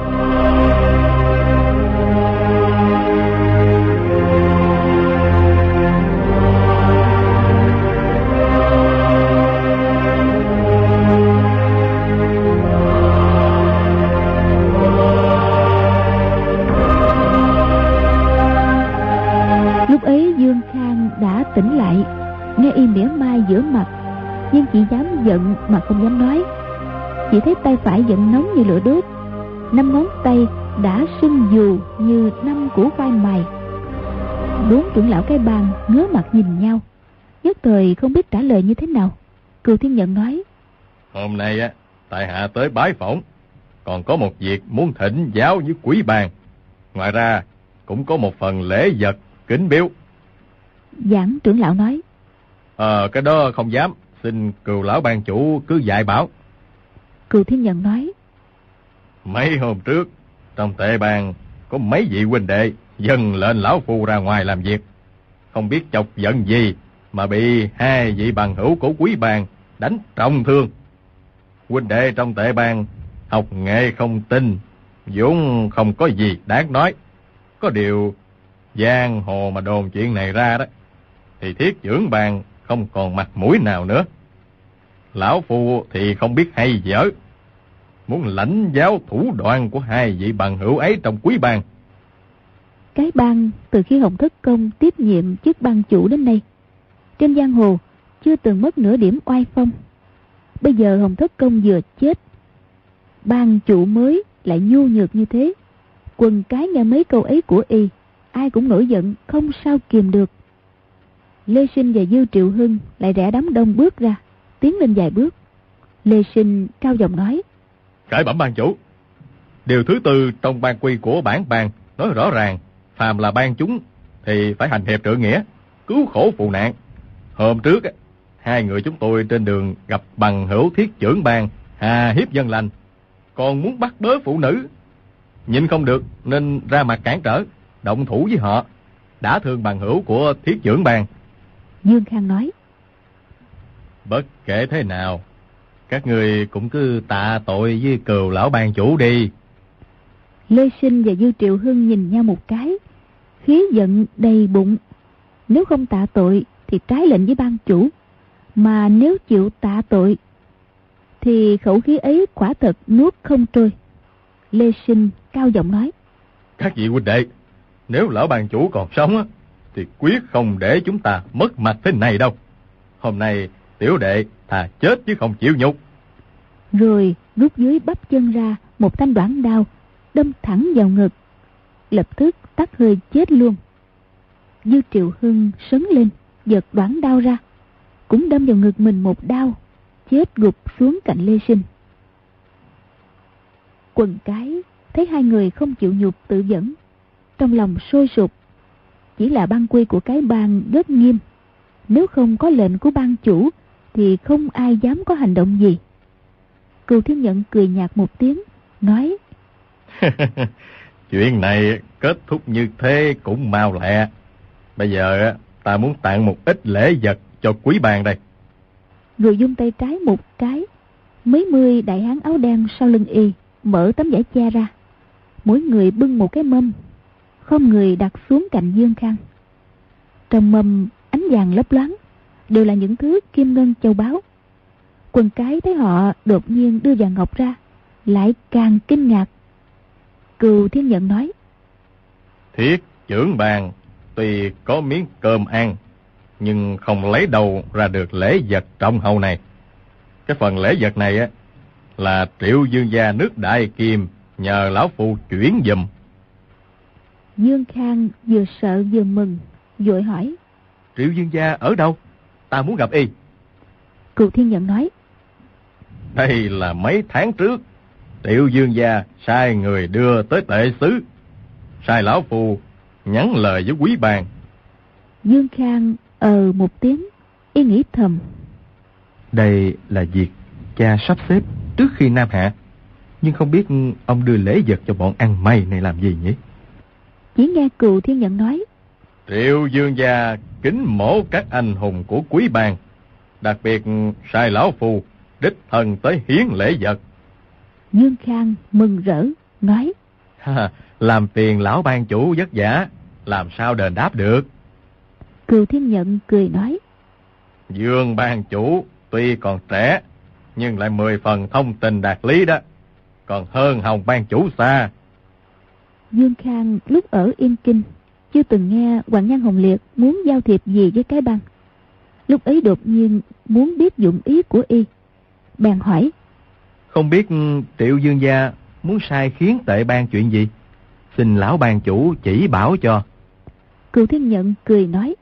Lúc ấy Dương Khang đã tỉnh lại, nghe y mỉa mai giữa mặt, nhưng chỉ dám giận mà không dám nói. Chỉ thấy tay phải giận nóng như lửa đốt, 5 ngón tay đã sưng dù như 5 củ khoai mài. 4 trưởng lão cái bang ngớ mặt nhìn nhau, nhất thời không biết trả lời như thế nào. Cừu Thiên Nhận nói: Hôm nay tại hạ tới bái phỏng, còn có một việc muốn thỉnh giáo với quý ban. Ngoài ra cũng có một phần lễ vật kính biếu. Giảng trưởng lão nói: Cái đó không dám, xin cừu lão ban chủ cứ dạy bảo. Cừu Thiên Nhận nói: Mấy hôm trước trong tệ bang có mấy vị huynh đệ dâng lệnh lão phu ra ngoài làm việc, không biết chọc giận gì mà bị 2 vị bằng hữu của quý bang đánh trọng thương. Huynh đệ trong tệ bang học nghệ không tinh, vốn không có gì đáng nói. Có điều giang hồ mà đồn chuyện này ra đó, thì thiết trưởng bang không còn mặt mũi nào nữa. Lão phu thì không biết hay dở, muốn lãnh giáo thủ đoạn của 2 vị bằng hữu ấy trong quý bang. Cái bang từ khi Hồng Thất Công tiếp nhiệm chức bang chủ đến nay, trên giang hồ chưa từng mất nửa điểm oai phong. Bây giờ Hồng Thất Công vừa chết, bang chủ mới lại nhu nhược như thế. Quần cái nghe mấy câu ấy của y, ai cũng nổi giận không sao kìm được. Lê Sinh và Dư Triệu Hưng lại rẽ đám đông bước ra, tiến lên vài bước. Lê Sinh cao giọng nói: Cải bẩm ban chủ, điều thứ 4 trong ban quy của bản bang nói rõ ràng, phàm là ban chúng thì phải hành hiệp trượng nghĩa, cứu khổ phụ nạn. Hôm trước 2 người chúng tôi trên đường gặp bằng hữu thiết trưởng bang hà hiếp dân lành, còn muốn bắt bớ phụ nữ, nhịn không được nên ra mặt cản trở, động thủ với họ, đã thương bằng hữu của thiết trưởng bang. Dương Khang nói: Bất kể thế nào, các người cũng cứ tạ tội với cừu lão ban chủ đi. Lê Sinh và Dư Triệu Hưng nhìn nhau một cái, khí giận đầy bụng. Nếu không tạ tội thì trái lệnh với ban chủ, mà nếu chịu tạ tội thì khẩu khí ấy quả thật nuốt không trôi. Lê Sinh cao giọng nói: Các vị huynh đệ, nếu lão ban chủ còn sống thì quyết không để chúng ta mất mặt thế này đâu. Hôm nay tiểu đệ thà chết chứ không chịu nhục. Rồi rút dưới bắp chân ra một thanh đoản đao, đâm thẳng vào ngực, lập tức tắt hơi chết luôn. Dư Triệu Hưng sấn lên giật đoản đao ra, cũng đâm vào ngực mình một đao, chết gục xuống cạnh Lê Sinh. Quần cái thấy 2 người không chịu nhục tự dẫn, trong lòng sôi sục. Chỉ là ban quy của cái bang rất nghiêm, nếu không có lệnh của ban chủ thì không ai dám có hành động gì. Cừu Thiên Nhận cười nhạt một tiếng, nói: Chuyện này kết thúc như thế cũng mau lẹ. Bây giờ ta muốn tặng một ít lễ vật cho quý bang đây. Rồi dung tay trái một cái, mấy 10 đại hán áo đen sau lưng y mở tấm vải che ra, mỗi người bưng một cái mâm, không người đặt xuống cạnh Dương Khang. Trong mâm ánh vàng lấp loáng, đều là những thứ kim ngân châu báu. Quần cái thấy họ đột nhiên đưa vàng ngọc ra, lại càng kinh ngạc. Cừu Thiên Nhận nói: Thiết trưởng bang tuy có miếng cơm ăn, nhưng không lấy đâu ra được lễ vật trọng hậu này. Cái phần lễ vật này là Triệu Dương gia nước Đại Kim, nhờ lão phu chuyển giùm. Dương Khang vừa sợ vừa mừng, vội hỏi: Triệu Dương gia ở đâu? Ta muốn gặp y. Cừu Thiên Nhận nói: Đây là mấy tháng trước, Triệu Dương gia sai người đưa tới tệ xứ, sai lão phu nhắn lời với quý bàn. Dương Khang một tiếng, y nghĩ thầm: Đây là việc cha sắp xếp trước khi Nam hạ, nhưng không biết ông đưa lễ vật cho bọn ăn mày này làm gì nhỉ? Chỉ nghe Cừu Thiên Nhận nói: Triệu Dương gia kính mổ các anh hùng của quý bang, đặc biệt sai lão phu đích thân tới hiến lễ vật. Dương Khang mừng rỡ nói: Làm phiền lão ban chủ vất vả, làm sao đền đáp được? Cừu Thiên Nhận cười nói: Dương ban chủ tuy còn trẻ, nhưng lại 10 phần thông tình đạt lý đó, còn hơn Hồng ban chủ xa. Dương Khang lúc ở Yên Kinh chưa từng nghe Hoàng Nhan Hồng Liệt muốn giao thiệp gì với cái bang. Lúc ấy đột nhiên muốn biết dụng ý của y, bèn hỏi: Không biết Triệu Dương gia muốn sai khiến tệ bang chuyện gì? Xin lão ban chủ chỉ bảo cho. Cừu Thiên Nhận cười nói: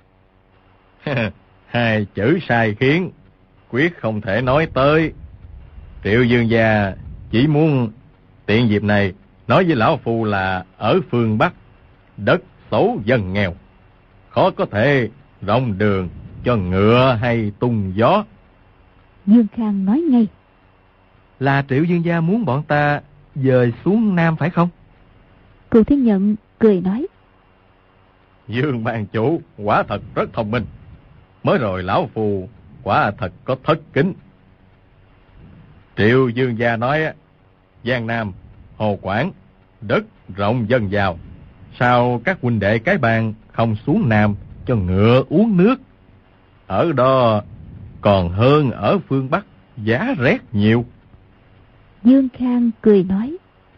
Hai chữ sai khiến quyết không thể nói tới. Triệu Dương gia chỉ muốn tiện dịp này nói với lão phu là ở phương Bắc, đất xấu dân nghèo, khó có thể rộng đường cho ngựa hay tung gió. Dương Khang nói ngay: Là Triệu Dương gia muốn bọn ta dời xuống Nam phải không? Cừu Thiên Nhận cười nói: Dương ban chủ quả thật rất thông minh. Mới rồi lão phu quả thật có thất kính. Triệu Dương gia nói Giang Nam, Hồ Quảng, đất rộng dân giàu, sao các huynh đệ cái bang không xuống Nam cho ngựa uống nước? Ở đó còn hơn ở phương Bắc, giá rét nhiều. Dương Khang cười nói: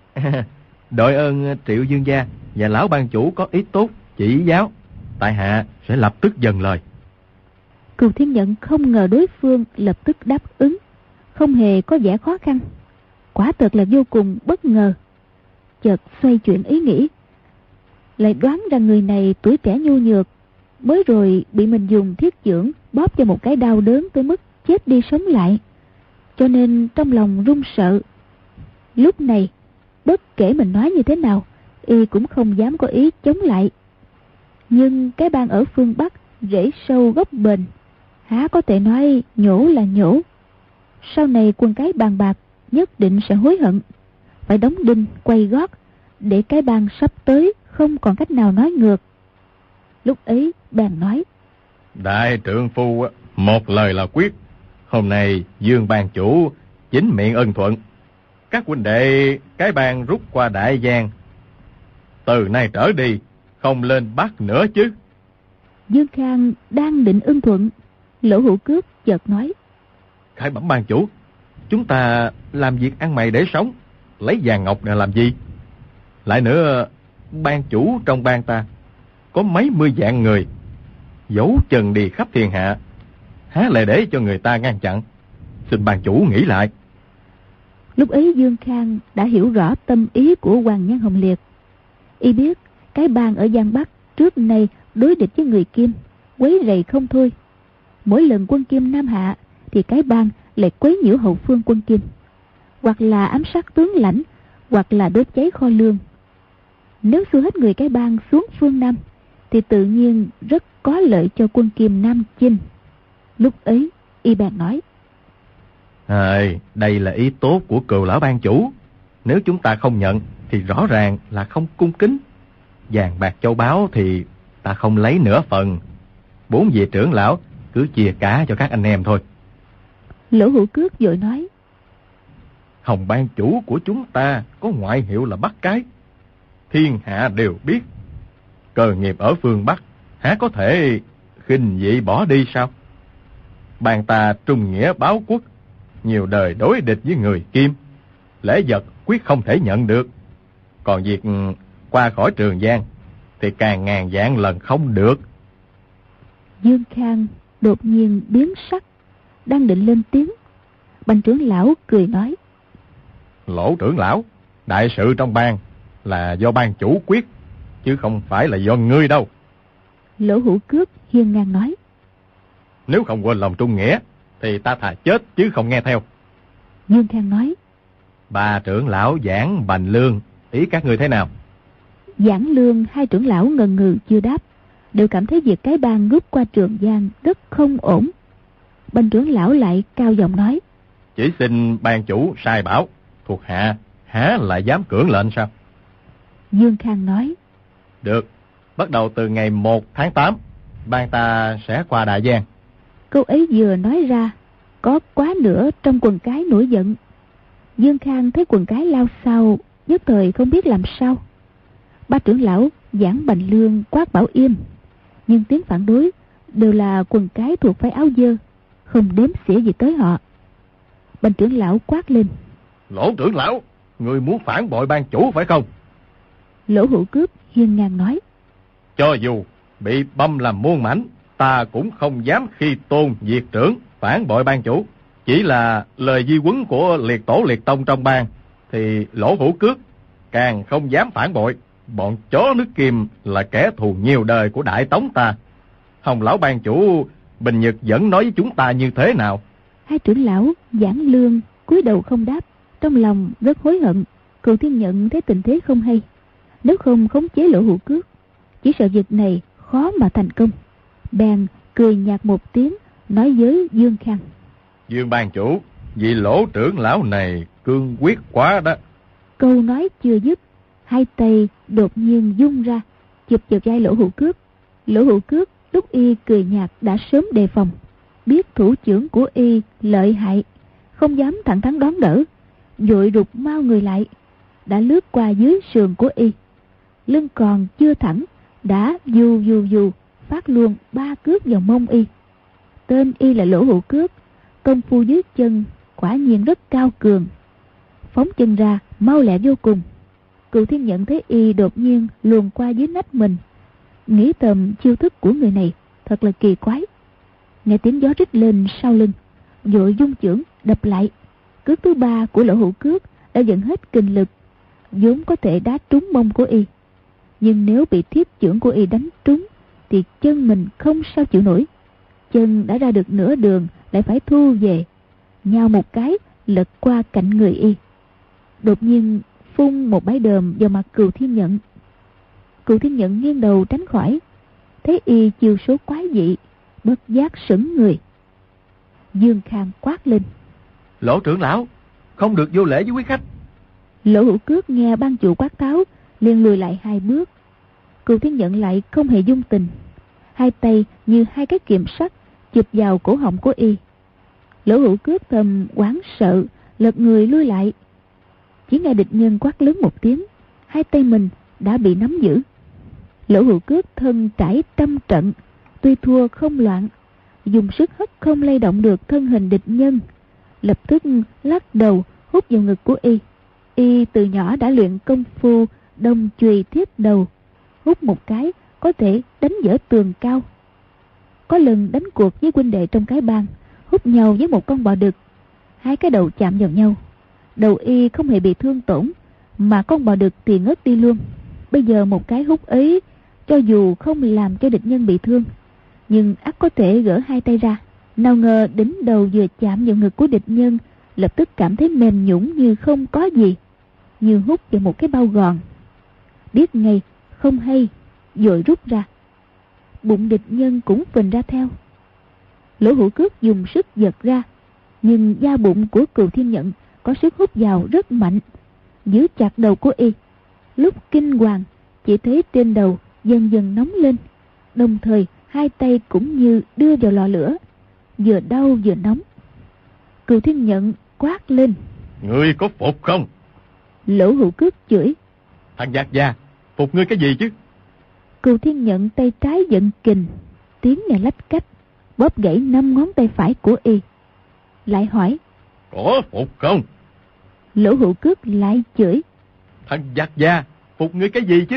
Đội ơn Triệu Dương gia và lão ban chủ có ý tốt chỉ giáo, tại hạ sẽ lập tức dâng lời. Cừu Thiên Nhận không ngờ đối phương lập tức đáp ứng, không hề có vẻ khó khăn. Quả thật là vô cùng bất ngờ. Chợt xoay chuyển ý nghĩ, lại đoán ra người này tuổi trẻ nhu nhược, mới rồi bị mình dùng thiết chưởng bóp cho một cái đau đớn tới mức chết đi sống lại, cho nên trong lòng run sợ. Lúc này bất kể mình nói như thế nào, y cũng không dám có ý chống lại. Nhưng cái bang ở phương Bắc rễ sâu gốc bền, há có thể nói nhổ là nhổ. Sau này quân cái bàn bạc nhất định sẽ hối hận, phải đóng đinh quay gót, để cái bang sắp tới không còn cách nào nói ngược. Lúc ấy bèn nói: Đại trượng phu một lời là quyết. Hôm nay Dương ban chủ chính miệng ân thuận, các huynh đệ cái bang rút qua Đại Giang, từ nay trở đi không lên Bắc nữa chứ. Dương Khang đang định ưng thuận, Lỗ Hữu Cước chợt nói: Khải bẩm ban chủ, chúng ta làm việc ăn mày để sống, lấy vàng ngọc để làm gì? Lại nữa, ban chủ trong bang ta có mấy mươi vạn người, dấu chân đi khắp thiên hạ, há lại để cho người ta ngăn chặn? Xin ban chủ nghĩ lại. Lúc ấy Dương Khang đã hiểu rõ tâm ý của Hoàng Nhan Hồng Liệt. Y biết cái bang ở Giang Bắc trước nay đối địch với người Kim, quấy rầy không thôi. Mỗi lần quân Kim Nam hạ thì cái bang lại quấy nhiễu hậu phương quân Kim, hoặc là ám sát tướng lãnh, hoặc là đốt cháy kho lương. Nếu xua hết người cái bang xuống phương Nam thì tự nhiên rất có lợi cho quân Kim Nam chinh. Lúc ấy y bèn nói: Đây là ý tốt của Cừu lão ban chủ. Nếu chúng ta không nhận thì rõ ràng là không cung kính. Vàng bạc châu báu thì ta không lấy nửa phần. 4 vị trưởng lão cứ chia cả cho các anh em thôi. Lỗ Hữu Cước vội nói: Hồng ban chủ của chúng ta có ngoại hiệu là Bắc Cái, thiên hạ đều biết. Cơ nghiệp ở phương Bắc há có thể khinh dị bỏ đi sao? Bang ta trung nghĩa báo quốc, nhiều đời đối địch với người Kim, lễ vật quyết không thể nhận được. Còn việc qua khỏi Trường Giang thì càng ngàn vạn lần không được. Dương Khang đột nhiên biến sắc, đang định lên tiếng, Bành trưởng lão cười nói: Lỗ trưởng lão, đại sự trong bang là do ban chủ quyết, chứ không phải là do ngươi đâu. Lỗ Hữu Cước hiên ngang nói. Nếu không quên lòng trung nghĩa, thì ta thà chết chứ không nghe theo. Dương Khang nói. Ba trưởng lão Giảng, Bành Lương, ý các ngươi thế nào? Giảng Lương, hai trưởng lão ngần ngừ chưa đáp, đều cảm thấy việc cái bang rút qua Trường Giang rất không ổn. Bành trưởng lão lại cao giọng nói. Chỉ xin ban chủ sai bảo, thuộc hạ há lại dám cưỡng lệnh sao? Dương Khang nói. Được, bắt đầu từ ngày 1 tháng 8, bang ta sẽ qua Đại Giang. Câu ấy vừa nói ra, có quá nữa trong quần cái nổi giận. Dương Khang thấy quần cái lao xao, nhất thời không biết làm sao. Ba trưởng lão Giảng, Bành Lương quát bảo im, nhưng tiếng phản đối đều là quần cái thuộc phái áo dơ, không đếm xỉa gì tới họ. Bành trưởng lão quát lên. Lỗ trưởng lão, người muốn phản bội ban chủ phải không? Lỗ Hữu Cước hiên ngang nói. Cho dù bị băm làm muôn mảnh, ta cũng không dám khi tôn diệt trưởng, phản bội ban chủ. Chỉ là lời di huấn của liệt tổ liệt tông trong bang, thì Lỗ Hữu Cước càng không dám phản bội. Bọn chó nước Kim là kẻ thù nhiều đời của Đại Tống ta. Hồng lão ban chủ Bình Nhật vẫn nói với chúng ta như thế nào? Hai trưởng lão Giảng, Lương cúi đầu không đáp, trong lòng rất hối hận. Cừu Thiên Nhận thấy tình thế không hay, nếu không khống chế Lỗ Hữu Cước, chỉ sợ việc này khó mà thành công. Bèn cười nhạt một tiếng, nói với Dương Khang. Dương ban chủ, vị Lỗ trưởng lão này cương quyết quá đó. Câu nói chưa dứt, hai tay đột nhiên dung ra, chụp vào vai Lỗ Hữu Cước. Lỗ Hữu Cước lúc y cười nhạt đã sớm đề phòng, biết thủ trưởng của y lợi hại, không dám thẳng thắn đón đỡ, vội rụt mau người lại, đã lướt qua dưới sườn của y. Lưng còn chưa thẳng, đã dù phát luôn 3 cước vào mông y. Tên y là Lỗ Hữu Cước, công phu dưới chân quả nhiên rất cao cường, phóng chân ra mau lẹ vô cùng. Cừu Thiên Nhận thấy y đột nhiên luồn qua dưới nách mình, nghĩ tầm chiêu thức của người này thật là kỳ quái. Nghe tiếng gió rít lên sau lưng, vội dung chưởng đập lại. Cước thứ 3 của Lỗ Hữu Cước đã dẫn hết kinh lực, vốn có thể đá trúng mông của y, nhưng nếu bị thiếp chưởng của y đánh trúng thì chân mình không sao chịu nổi. Chân đã ra được nửa đường lại phải thu về, nhào một cái lật qua cạnh người y, đột nhiên phun một bãi đờm vào mặt Cừu Thiên Nhận. Cừu Thiên Nhận nghiêng đầu tránh khỏi, thấy y chiêu số quái dị, bất giác sững người. Dương Khang quát lên. Lỗ trưởng lão, không được vô lễ với quý khách. Lỗ Hữu Cước nghe ban chủ quát tháo, liền lùi lại 2 bước. Cừu Thiên Nhận lại không hề dung tình, hai tay như 2 cái kiềm sắt chụp vào cổ họng của y. Lỗ Hữu Cước thầm hoảng sợ, lật người lui lại. Chỉ nghe địch nhân quát lớn một tiếng, hai tay mình đã bị nắm giữ. Lỗ Hữu Cước thân trải trăm trận, tuy thua không loạn, dùng sức hất không lay động được thân hình địch nhân, lập tức lắc đầu hút vào ngực của y. Y từ nhỏ đã luyện công phu đồng chùy thiết đầu, hút một cái có thể đánh vỡ tường cao. Có lần đánh cuộc với huynh đệ trong cái bang, hút nhau với một con bò đực, 2 cái đầu chạm vào nhau, đầu y không hề bị thương tổn, mà con bò đực thì ngất đi luôn. Bây giờ một cái hút ấy, cho dù không làm cho địch nhân bị thương, nhưng ắt có thể gỡ 2 tay ra. Nào ngờ đỉnh đầu vừa chạm vào ngực của địch nhân, lập tức cảm thấy mềm nhũn như không có gì, như hút vào một cái bao gòn. Biết ngay không hay, vội rút ra. Bụng địch nhân cũng phình ra theo. Lỗ Hữu Cước dùng sức giật ra, nhưng da bụng của Cừu Thiên Nhận có sức hút vào rất mạnh, giữ chặt đầu của y. Lúc kinh hoàng, chỉ thấy trên đầu dần dần nóng lên, đồng thời 2 tay cũng như đưa vào lò lửa, vừa đau vừa nóng. Cừu Thiên Nhận quát lên. Ngươi có phục không? Lỗ Hữu Cước chửi. Thằng giặc già, phục ngươi cái gì chứ? Cừu Thiên Nhận tay trái giận kình, tiếng nghe lách cách, bóp gãy 5 ngón tay phải của y. Lại hỏi. Có phục không? Lỗ Hữu Cước lại chửi. Thằng giặc già, phục ngươi cái gì chứ?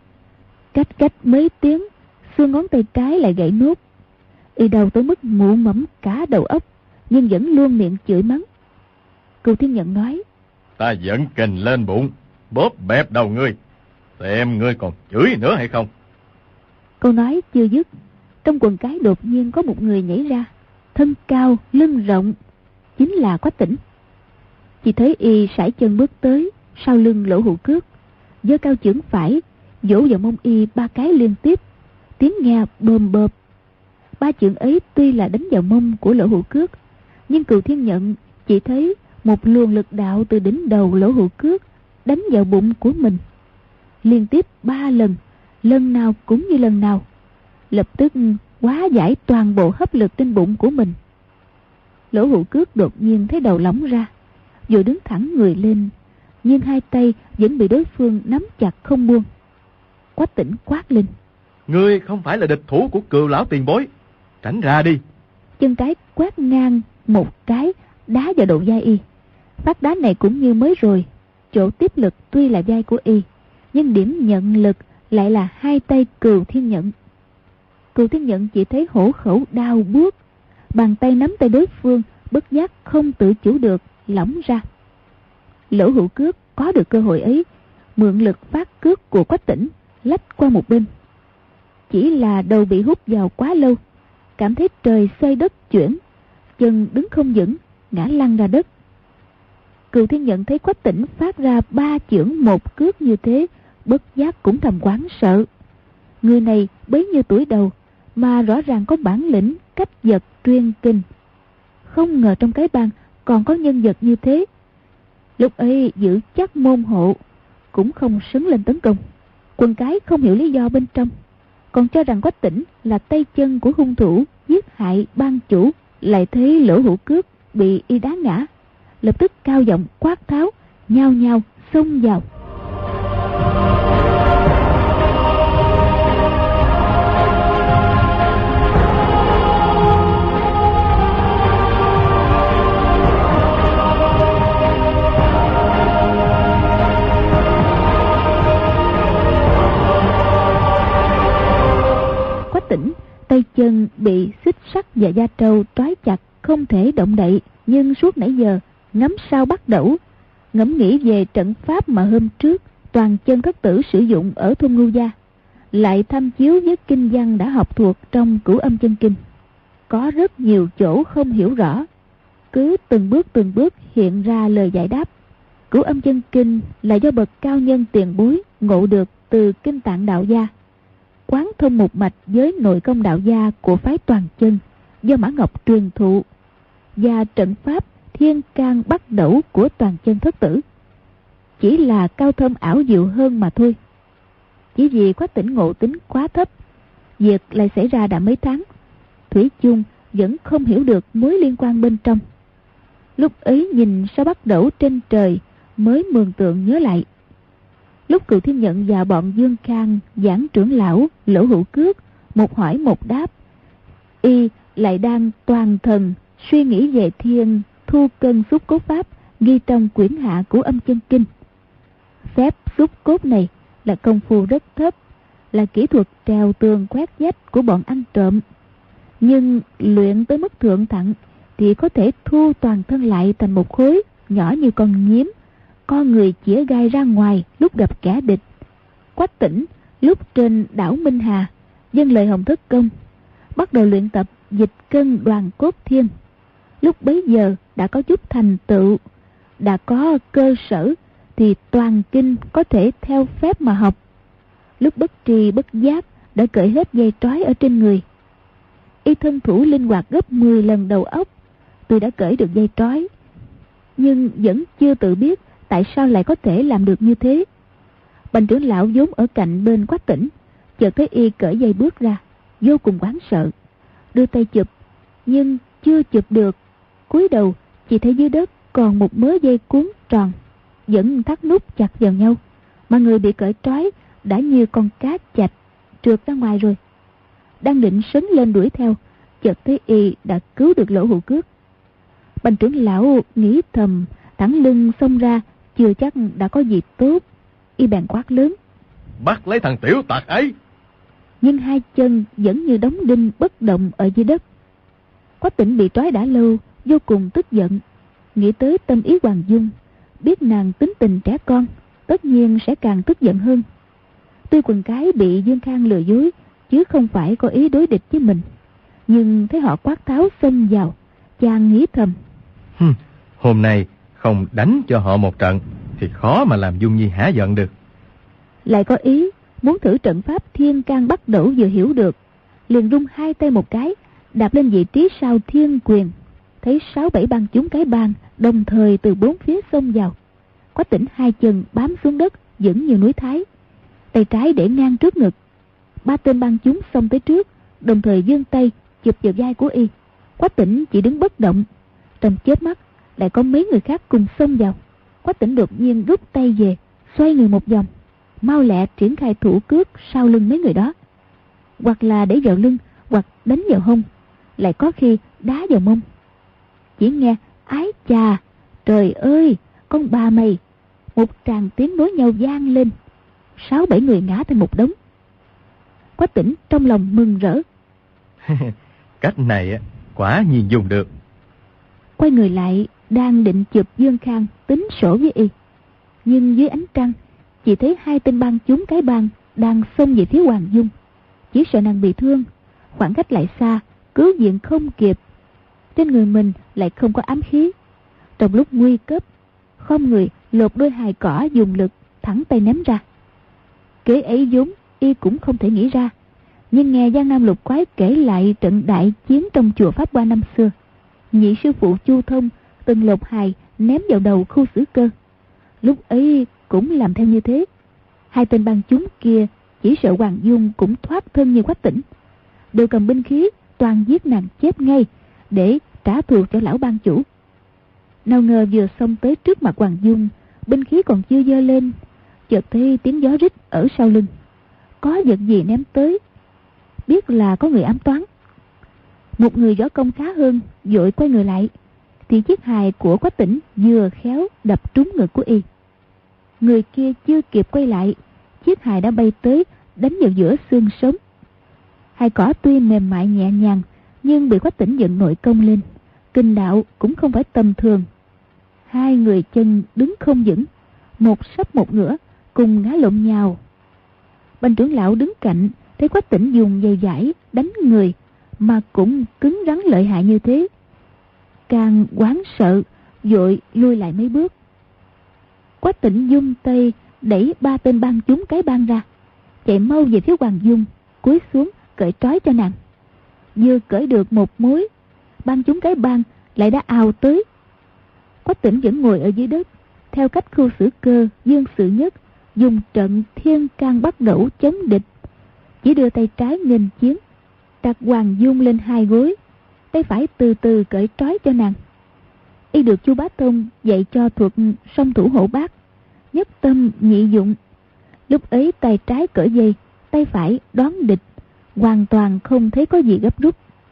Cách mấy tiếng, xương ngón tay trái lại gãy nốt. Y đau tới mức mụ mẫm cả đầu óc, nhưng vẫn luôn miệng chửi mắng. Cừu Thiên Nhận nói. Ta dẫn kình lên bụng, bóp bẹp đầu ngươi, xem ngươi còn chửi nữa hay không. Câu nói chưa dứt, trong quần cái đột nhiên có một người nhảy ra, thân cao, lưng rộng, chính là Quách Tĩnh. Chỉ thấy y sải chân bước tới, sau lưng Lỗ Hữu Cước, giơ cao chưởng phải, vỗ vào mông y 3 cái liên tiếp, tiếng nghe bơm bợp. 3 chưởng ấy tuy là đánh vào mông của Lỗ Hữu Cước, nhưng Cừu Thiên Nhận chỉ thấy một luồng lực đạo từ đỉnh đầu Lỗ Hữu Cước đánh vào bụng của mình, liên tiếp 3 lần, lần nào cũng như lần nào, lập tức hóa giải toàn bộ hấp lực trên bụng của mình. Lỗ Hữu Cước đột nhiên thấy đầu lỏng ra, vội đứng thẳng người lên, nhưng 2 tay vẫn bị đối phương nắm chặt không buông. Quách Tĩnh quát lên: Ngươi không phải là địch thủ của Cừu lão tiền bối, tránh ra đi. Chân trái quét ngang một cái đá vào đầu vai y. Phát đá này cũng như mới rồi, chỗ tiếp lực tuy là vai của y, nhưng điểm nhận lực lại là 2 tay Cừu Thiên Nhận. Cừu Thiên Nhận chỉ thấy hổ khẩu đau buốt, bàn tay nắm tay đối phương bất giác không tự chủ được lỏng ra. Lỗ Hữu Cước có được cơ hội ấy, mượn lực phát cước của Quách Tĩnh lách qua một bên. Chỉ là đầu bị hút vào quá lâu, cảm thấy trời xoay đất chuyển, chân đứng không vững, ngã lăn ra đất. Cừu Thiên Nhận thấy Quách Tĩnh phát ra 3 chưởng 1 cước như thế, bất giác cũng thầm hoảng sợ. Người này bấy nhiêu tuổi đầu mà rõ ràng có bản lĩnh cách giật truyền kinh, không ngờ trong cái bang còn có nhân vật như thế. Lúc ấy giữ chắc môn hộ, cũng không xứng lên tấn công. Quần cái không hiểu lý do bên trong, còn cho rằng Quách Tĩnh là tay chân của hung thủ giết hại ban chủ. Lại thấy Lỗ Hữu Cước bị y đá ngã, lập tức cao giọng quát tháo, nhao nhao xông vào. Quách Tĩnh tay chân bị xích sắt và da trâu trói chặt, không thể động đậy, nhưng suốt nãy giờ ngắm sao bắt đẩu, ngẫm nghĩ về trận pháp mà hôm trước toàn chân thất tử sử dụng ở thôn Ngưu Gia, lại tham chiếu với kinh văn đã học thuộc trong Cửu Âm Chân Kinh. Có rất nhiều chỗ không hiểu rõ, cứ từng bước hiện ra lời giải đáp. Cửu Âm Chân Kinh là do bậc cao nhân tiền bối ngộ được từ Kinh Tạng Đạo Gia, quán thông một mạch với nội công đạo gia của phái Toàn Chân do Mã Ngọc truyền thụ, và trận pháp Thiên Can Bắt Đẩu của Toàn Chân thất tử chỉ là cao thâm ảo diệu hơn mà thôi. Chỉ vì Quách Tĩnh ngộ tính quá thấp, việc lại xảy ra đã mấy tháng, thủy chung vẫn không hiểu được mối liên quan bên trong. Lúc ấy nhìn sao bắt đẩu trên trời mới mường tượng nhớ lại. Lúc Cừu Thiên Nhận và bọn Dương Khang, Giảng trưởng lão, Lỗ Hữu Cước một hỏi một đáp, y lại đang toàn thần suy nghĩ về thiên thu cân xúc cốt pháp ghi trong quyển hạ của Âm Chân Kinh. Phép xúc cốt này là công phu rất thấp, là kỹ thuật trèo tường khoét vách của bọn ăn trộm, nhưng luyện tới mức thượng thặng thì có thể thu toàn thân lại thành một khối nhỏ như con nhím, con người chĩa gai ra ngoài lúc gặp kẻ địch. Quách Tĩnh lúc trên đảo Minh Hà dâng lời Hồng Thất Công, bắt đầu luyện tập dịch cân đoàn cốt thiên. Lúc bấy giờ đã có chút thành tựu, đã có cơ sở, thì toàn kinh có thể theo phép mà học. Lúc bất tri bất giác đã cởi hết dây trói ở trên người. Y thân thủ linh hoạt gấp 10 lần đầu óc. Tuy đã cởi được dây trói, nhưng vẫn chưa tự biết tại sao lại có thể làm được như thế. Bành trưởng lão vốn ở cạnh bên Quách Tĩnh, chợt thấy y cởi dây bước ra, vô cùng hoảng sợ, đưa tay chụp, nhưng chưa chụp được. Cúi đầu chỉ thấy dưới đất còn một mớ dây cuốn tròn, vẫn thắt nút chặt vào nhau, mà người bị cởi trói đã như con cá chạch trượt ra ngoài rồi. Đang định sấn lên đuổi theo, chợt thấy y đã cứu được Lỗ Hữu Cước. Bành trưởng lão nghĩ thầm, thẳng lưng xông ra, chưa chắc đã có gì tốt. Y bèn quát lớn: Bắt lấy thằng tiểu tặc ấy! Nhưng 2 chân vẫn như đóng đinh bất động ở dưới đất. Quách Tĩnh bị trói đã lâu, vô cùng tức giận, nghĩ tới tâm ý Hoàng Dung, biết nàng tính tình trẻ con, tất nhiên sẽ càng tức giận hơn. Tuy quần cái bị Dương Khang lừa dối, chứ không phải có ý đối địch với mình, nhưng thấy họ quát tháo xông vào, chàng nghĩ thầm: Hôm nay không đánh cho họ một trận thì khó mà làm Dung Nhi hả giận được. Lại có ý muốn thử trận pháp Thiên Can Bắt Đẩu vừa hiểu được, liền rung hai tay một cái, đạp lên vị trí sau Thiên Quyền. Thấy 6-7 bang chúng cái bang đồng thời từ bốn phía xông vào. Quách Tĩnh hai chân bám xuống đất vững như núi Thái, tay trái để ngang trước ngực. 3 tên bang chúng xông tới trước, đồng thời giương tay chụp vào vai của y. Quách Tĩnh chỉ đứng bất động. Trong chớp mắt lại có mấy người khác cùng xông vào. Quách Tĩnh đột nhiên rút tay về, xoay người một vòng, mau lẹ triển khai thủ cước sau lưng mấy người đó, hoặc là để vào lưng, hoặc đánh vào hông, lại có khi đá vào mông. Chỉ nghe ái chà, trời ơi, con bà mày, một tràng tiếng nối nhau vang lên, 6-7 người ngã thành một đống. Quách Tĩnh trong lòng mừng rỡ. Cách này quả nhiên dùng được. Quay người lại, đang định chụp Dương Khang tính sổ với y, nhưng dưới ánh trăng chỉ thấy 2 tên bang chúng cái bang đang xông về phía Hoàng Dung. Chỉ sợ nàng bị thương, khoảng cách lại xa, cứu viện không kịp. Trên người mình lại không có ám khí. Trong lúc nguy cấp, không người lột đôi hài cỏ dùng lực thẳng tay ném ra. Kế ấy vốn y cũng không thể nghĩ ra, nhưng nghe Giang Nam Lục Quái kể lại trận đại chiến trong chùa Pháp Hoa năm xưa, nhị sư phụ Chu Thông từng lột hài ném vào đầu Khu Xử Cơ. Lúc ấy cũng làm theo như thế. 2 tên bang chúng kia chỉ sợ Hoàng Dung cũng thoát thân như Quách Tĩnh, đều cầm binh khí toàn giết nàng chết ngay để trả thù cho lão bang chủ. Nào ngờ vừa xông tới trước mặt Hoàng Dung, binh khí còn chưa giơ lên, chợt thấy tiếng gió rít ở sau lưng, có vật gì ném tới, biết là có người ám toán. Một người võ công khá hơn vội quay người lại, thì chiếc hài của Quách Tĩnh vừa khéo đập trúng ngực của y. Người kia chưa kịp quay lại, chiếc hài đã bay tới đánh vào giữa xương sống. Hài cỏ tuy mềm mại nhẹ nhàng, nhưng bị Quách Tĩnh dựng nội công lên, kinh đạo cũng không phải tầm thường. 2 người chân đứng không vững, một sấp một ngửa, cùng ngã lộn nhào. Bành trưởng lão đứng cạnh thấy Quách Tĩnh dùng dây dải đánh người mà cũng cứng rắn lợi hại như thế, càng hoảng sợ, vội lui lại mấy bước. Quách Tĩnh dung tay đẩy 3 tên bang chúng cái bang ra, chạy mau về phía Hoàng Dung, cúi xuống cởi trói cho nàng. Vừa cởi được một mối, bang chúng cái bang lại đã ào tới. Quách Tĩnh vẫn ngồi ở dưới đất, theo cách Khu Xử Cơ, Dương Sự Nhất dùng trận Thiên Can Bắt Đẩu chống địch, chỉ đưa tay trái nghênh chiến, đặt Hoàng Dung lên 2 gối, tay phải từ từ cởi trói cho nàng. Y được Chu Bá Thông dạy cho thuật song thủ hộ bát, nhất tâm nhị dụng. Lúc ấy tay trái cởi dây, tay phải đón địch, hoàn toàn không thấy có gì gấp rút.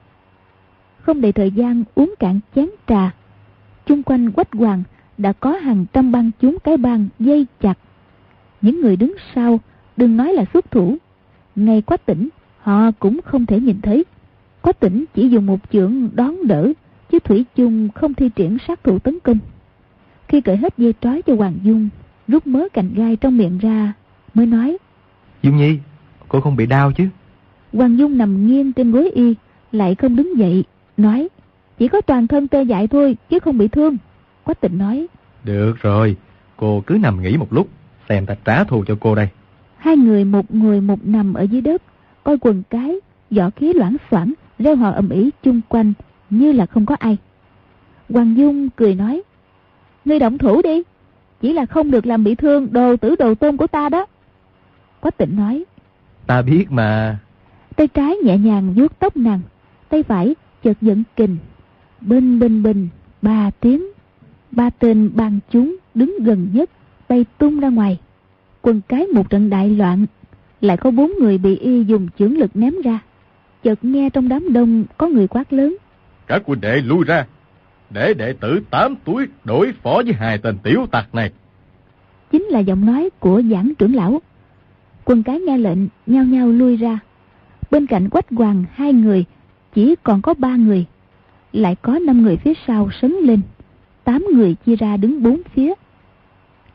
Không đầy thời gian uống cạn chén trà, chung quanh Quách Hoàng đã có hàng trăm bang chúng cái bang dây chặt. Những người đứng sau đừng nói là xuất thủ, ngay Quách Tĩnh họ cũng không thể nhìn thấy. Quách Tĩnh chỉ dùng một chưởng đón đỡ, chứ thủy chung không thi triển sát thủ tấn công. Khi cởi hết dây trói cho Hoàng Dung, rút mớ cành gai trong miệng ra, mới nói: Dung Nhi, cô không bị đau chứ? Hoàng Dung nằm nghiêng trên gối y, lại không đứng dậy, nói: Chỉ có toàn thân tê dại thôi, chứ không bị thương. Quách Tĩnh nói: Được rồi, cô cứ nằm nghỉ một lúc, xem ta trả thù cho cô đây. 2 người một ngồi một nằm ở dưới đất, coi quần cái võ khí loảng xoảng reo hò ầm ĩ chung quanh như là không có ai. Hoàng Dung cười nói: Ngươi động thủ đi, chỉ là không được làm bị thương đồ tử đồ tôn của ta đó. Quách Tĩnh nói: Ta biết mà. Tay trái nhẹ nhàng vuốt tóc nàng, tay phải chợt giận kình, bình bình bình 3 tiếng. 3 tên bang chúng đứng gần nhất bay tung ra ngoài. Quần cái một trận đại loạn, lại có 4 người bị y dùng chưởng lực ném ra. Chợt nghe trong đám đông có người quát lớn: Các huynh đệ lui ra, để đệ tử 8 tuổi đối phó với 2 tên tiểu tặc này. Chính là giọng nói của Giảng trưởng lão. Quần cái nghe lệnh nhao nhao lui ra. Bên cạnh Quách Hoàng 2 người, chỉ còn có 3 người, lại có 5 người phía sau sấn lên. 8 người chia ra đứng 4 phía,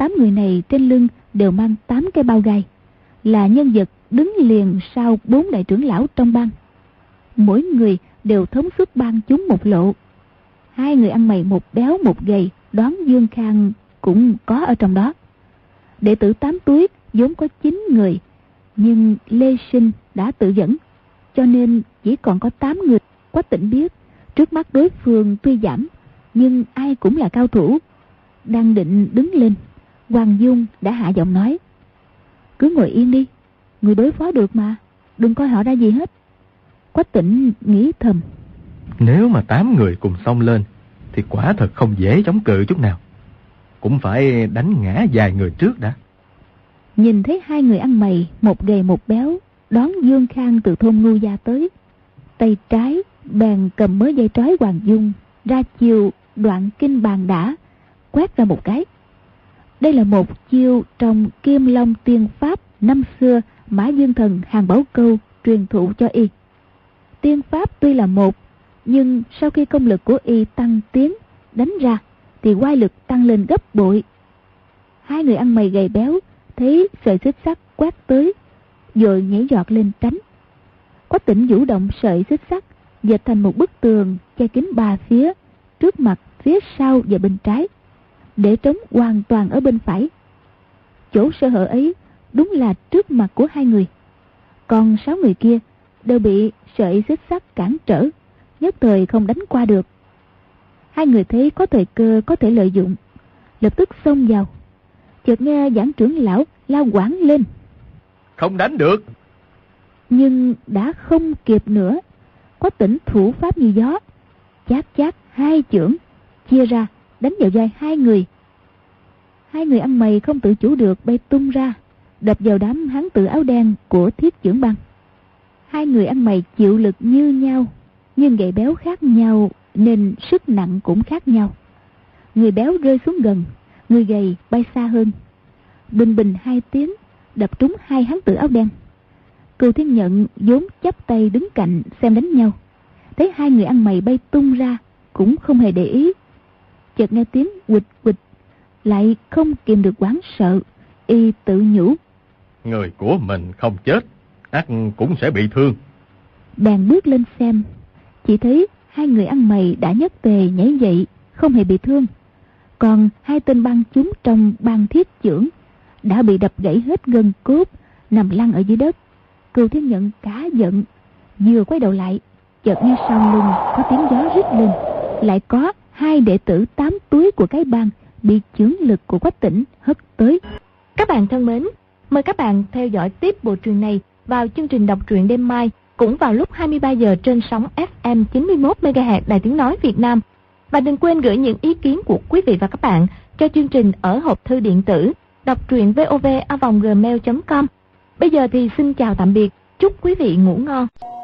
8 người này trên lưng đều mang 8 cái bao gai, là nhân vật đứng liền sau 4 đại trưởng lão trong bang. Mỗi người đều thống suất bang chúng một lộ. 2 người ăn mày một béo một gầy đoán Dương Khang cũng có ở trong đó. Đệ tử 8 túi vốn có 9 người, nhưng Lê Sinh đã tự dẫn, cho nên chỉ còn có 8 người. Quách Tĩnh biết trước mắt đối phương tuy giảm, nhưng ai cũng là cao thủ. Đang định đứng lên, Hoàng Dung đã hạ giọng nói: cứ ngồi yên đi, người đối phó được mà, đừng coi họ ra gì hết. Quách Tĩnh nghĩ thầm: nếu mà 8 người cùng xông lên thì quả thật không dễ chống cự chút nào, cũng phải đánh ngã vài người trước đã. Nhìn thấy 2 người ăn mày, một gầy một béo, đón Dương Khang từ thôn Ngưu Gia tới. Tay trái bèn cầm mớ dây trói Hoàng Dung, ra chiêu đoạn kinh bàn đả, quét ra một cái. Đây là một chiêu trong Kim Long Tiên Pháp năm xưa Mã Dương Thần Hàn Bảo Câu truyền thụ cho y. Tiên Pháp tuy là một, nhưng sau khi công lực của y tăng tiến, đánh ra thì oai lực tăng lên gấp bội. 2 người ăn mày gầy béo thấy sợi xích sắt quét tới, rồi nhảy giọt lên tránh. Quách Tĩnh vũ động sợi xích sắt dệt thành một bức tường che kín 3 phía, trước mặt, phía sau và bên trái, để trống hoàn toàn ở bên phải. Chỗ sơ hở ấy đúng là trước mặt của 2 người, còn 6 người kia đều bị sợi xích sắt cản trở, nhất thời không đánh qua được. 2 người thấy có thời cơ có thể lợi dụng, lập tức xông vào. Chợt nghe Giảng trưởng lão lao quảng lên: không đánh được. Nhưng đã không kịp nữa. Quách Tĩnh thủ pháp như gió, chát chát 2 chưởng chia ra đánh vào vai 2 người. 2 người ăn mày không tự chủ được bay tung ra, đập vào đám hán tử áo đen của Thiết Chưởng Bang. 2 người ăn mày chịu lực như nhau, nhưng gầy béo khác nhau nên sức nặng cũng khác nhau. Người béo rơi xuống gần, người gầy bay xa hơn. Bình bình 2 tiếng đập trúng 2 hán tử áo đen. Cừu Thiên Nhận vốn chắp tay đứng cạnh xem đánh nhau, thấy 2 người ăn mày bay tung ra cũng không hề để ý. Chợt nghe tiếng quịch quịch, lại không kìm được hoảng sợ, y tự nhủ: người của mình không chết, ắt cũng sẽ bị thương. Bèn bước lên xem, chỉ thấy 2 người ăn mày đã nhất tề nhảy dậy, không hề bị thương. Còn 2 tên bang chúng trong bang Thiết Chưởng đã bị đập gãy hết gân cốt, nằm lăn ở dưới đất. Cừu Thiên Nhận cả giận, vừa quay đầu lại, chợt nghe sau lưng có tiếng gió rít lên, lại có 2 đệ tử 8 túi của cái bang bị chưởng lực của Quách Tĩnh hất tới. Các bạn thân mến, mời các bạn theo dõi tiếp bộ truyện này vào chương trình đọc truyện đêm mai, cũng vào lúc 23 giờ trên sóng FM 91 MHz Đài Tiếng nói Việt Nam. Và đừng quên gửi những ý kiến của quý vị và các bạn cho chương trình ở hộp thư điện tử đọc truyện vov@gmail.com. Bây giờ thì xin chào tạm biệt, chúc quý vị ngủ ngon.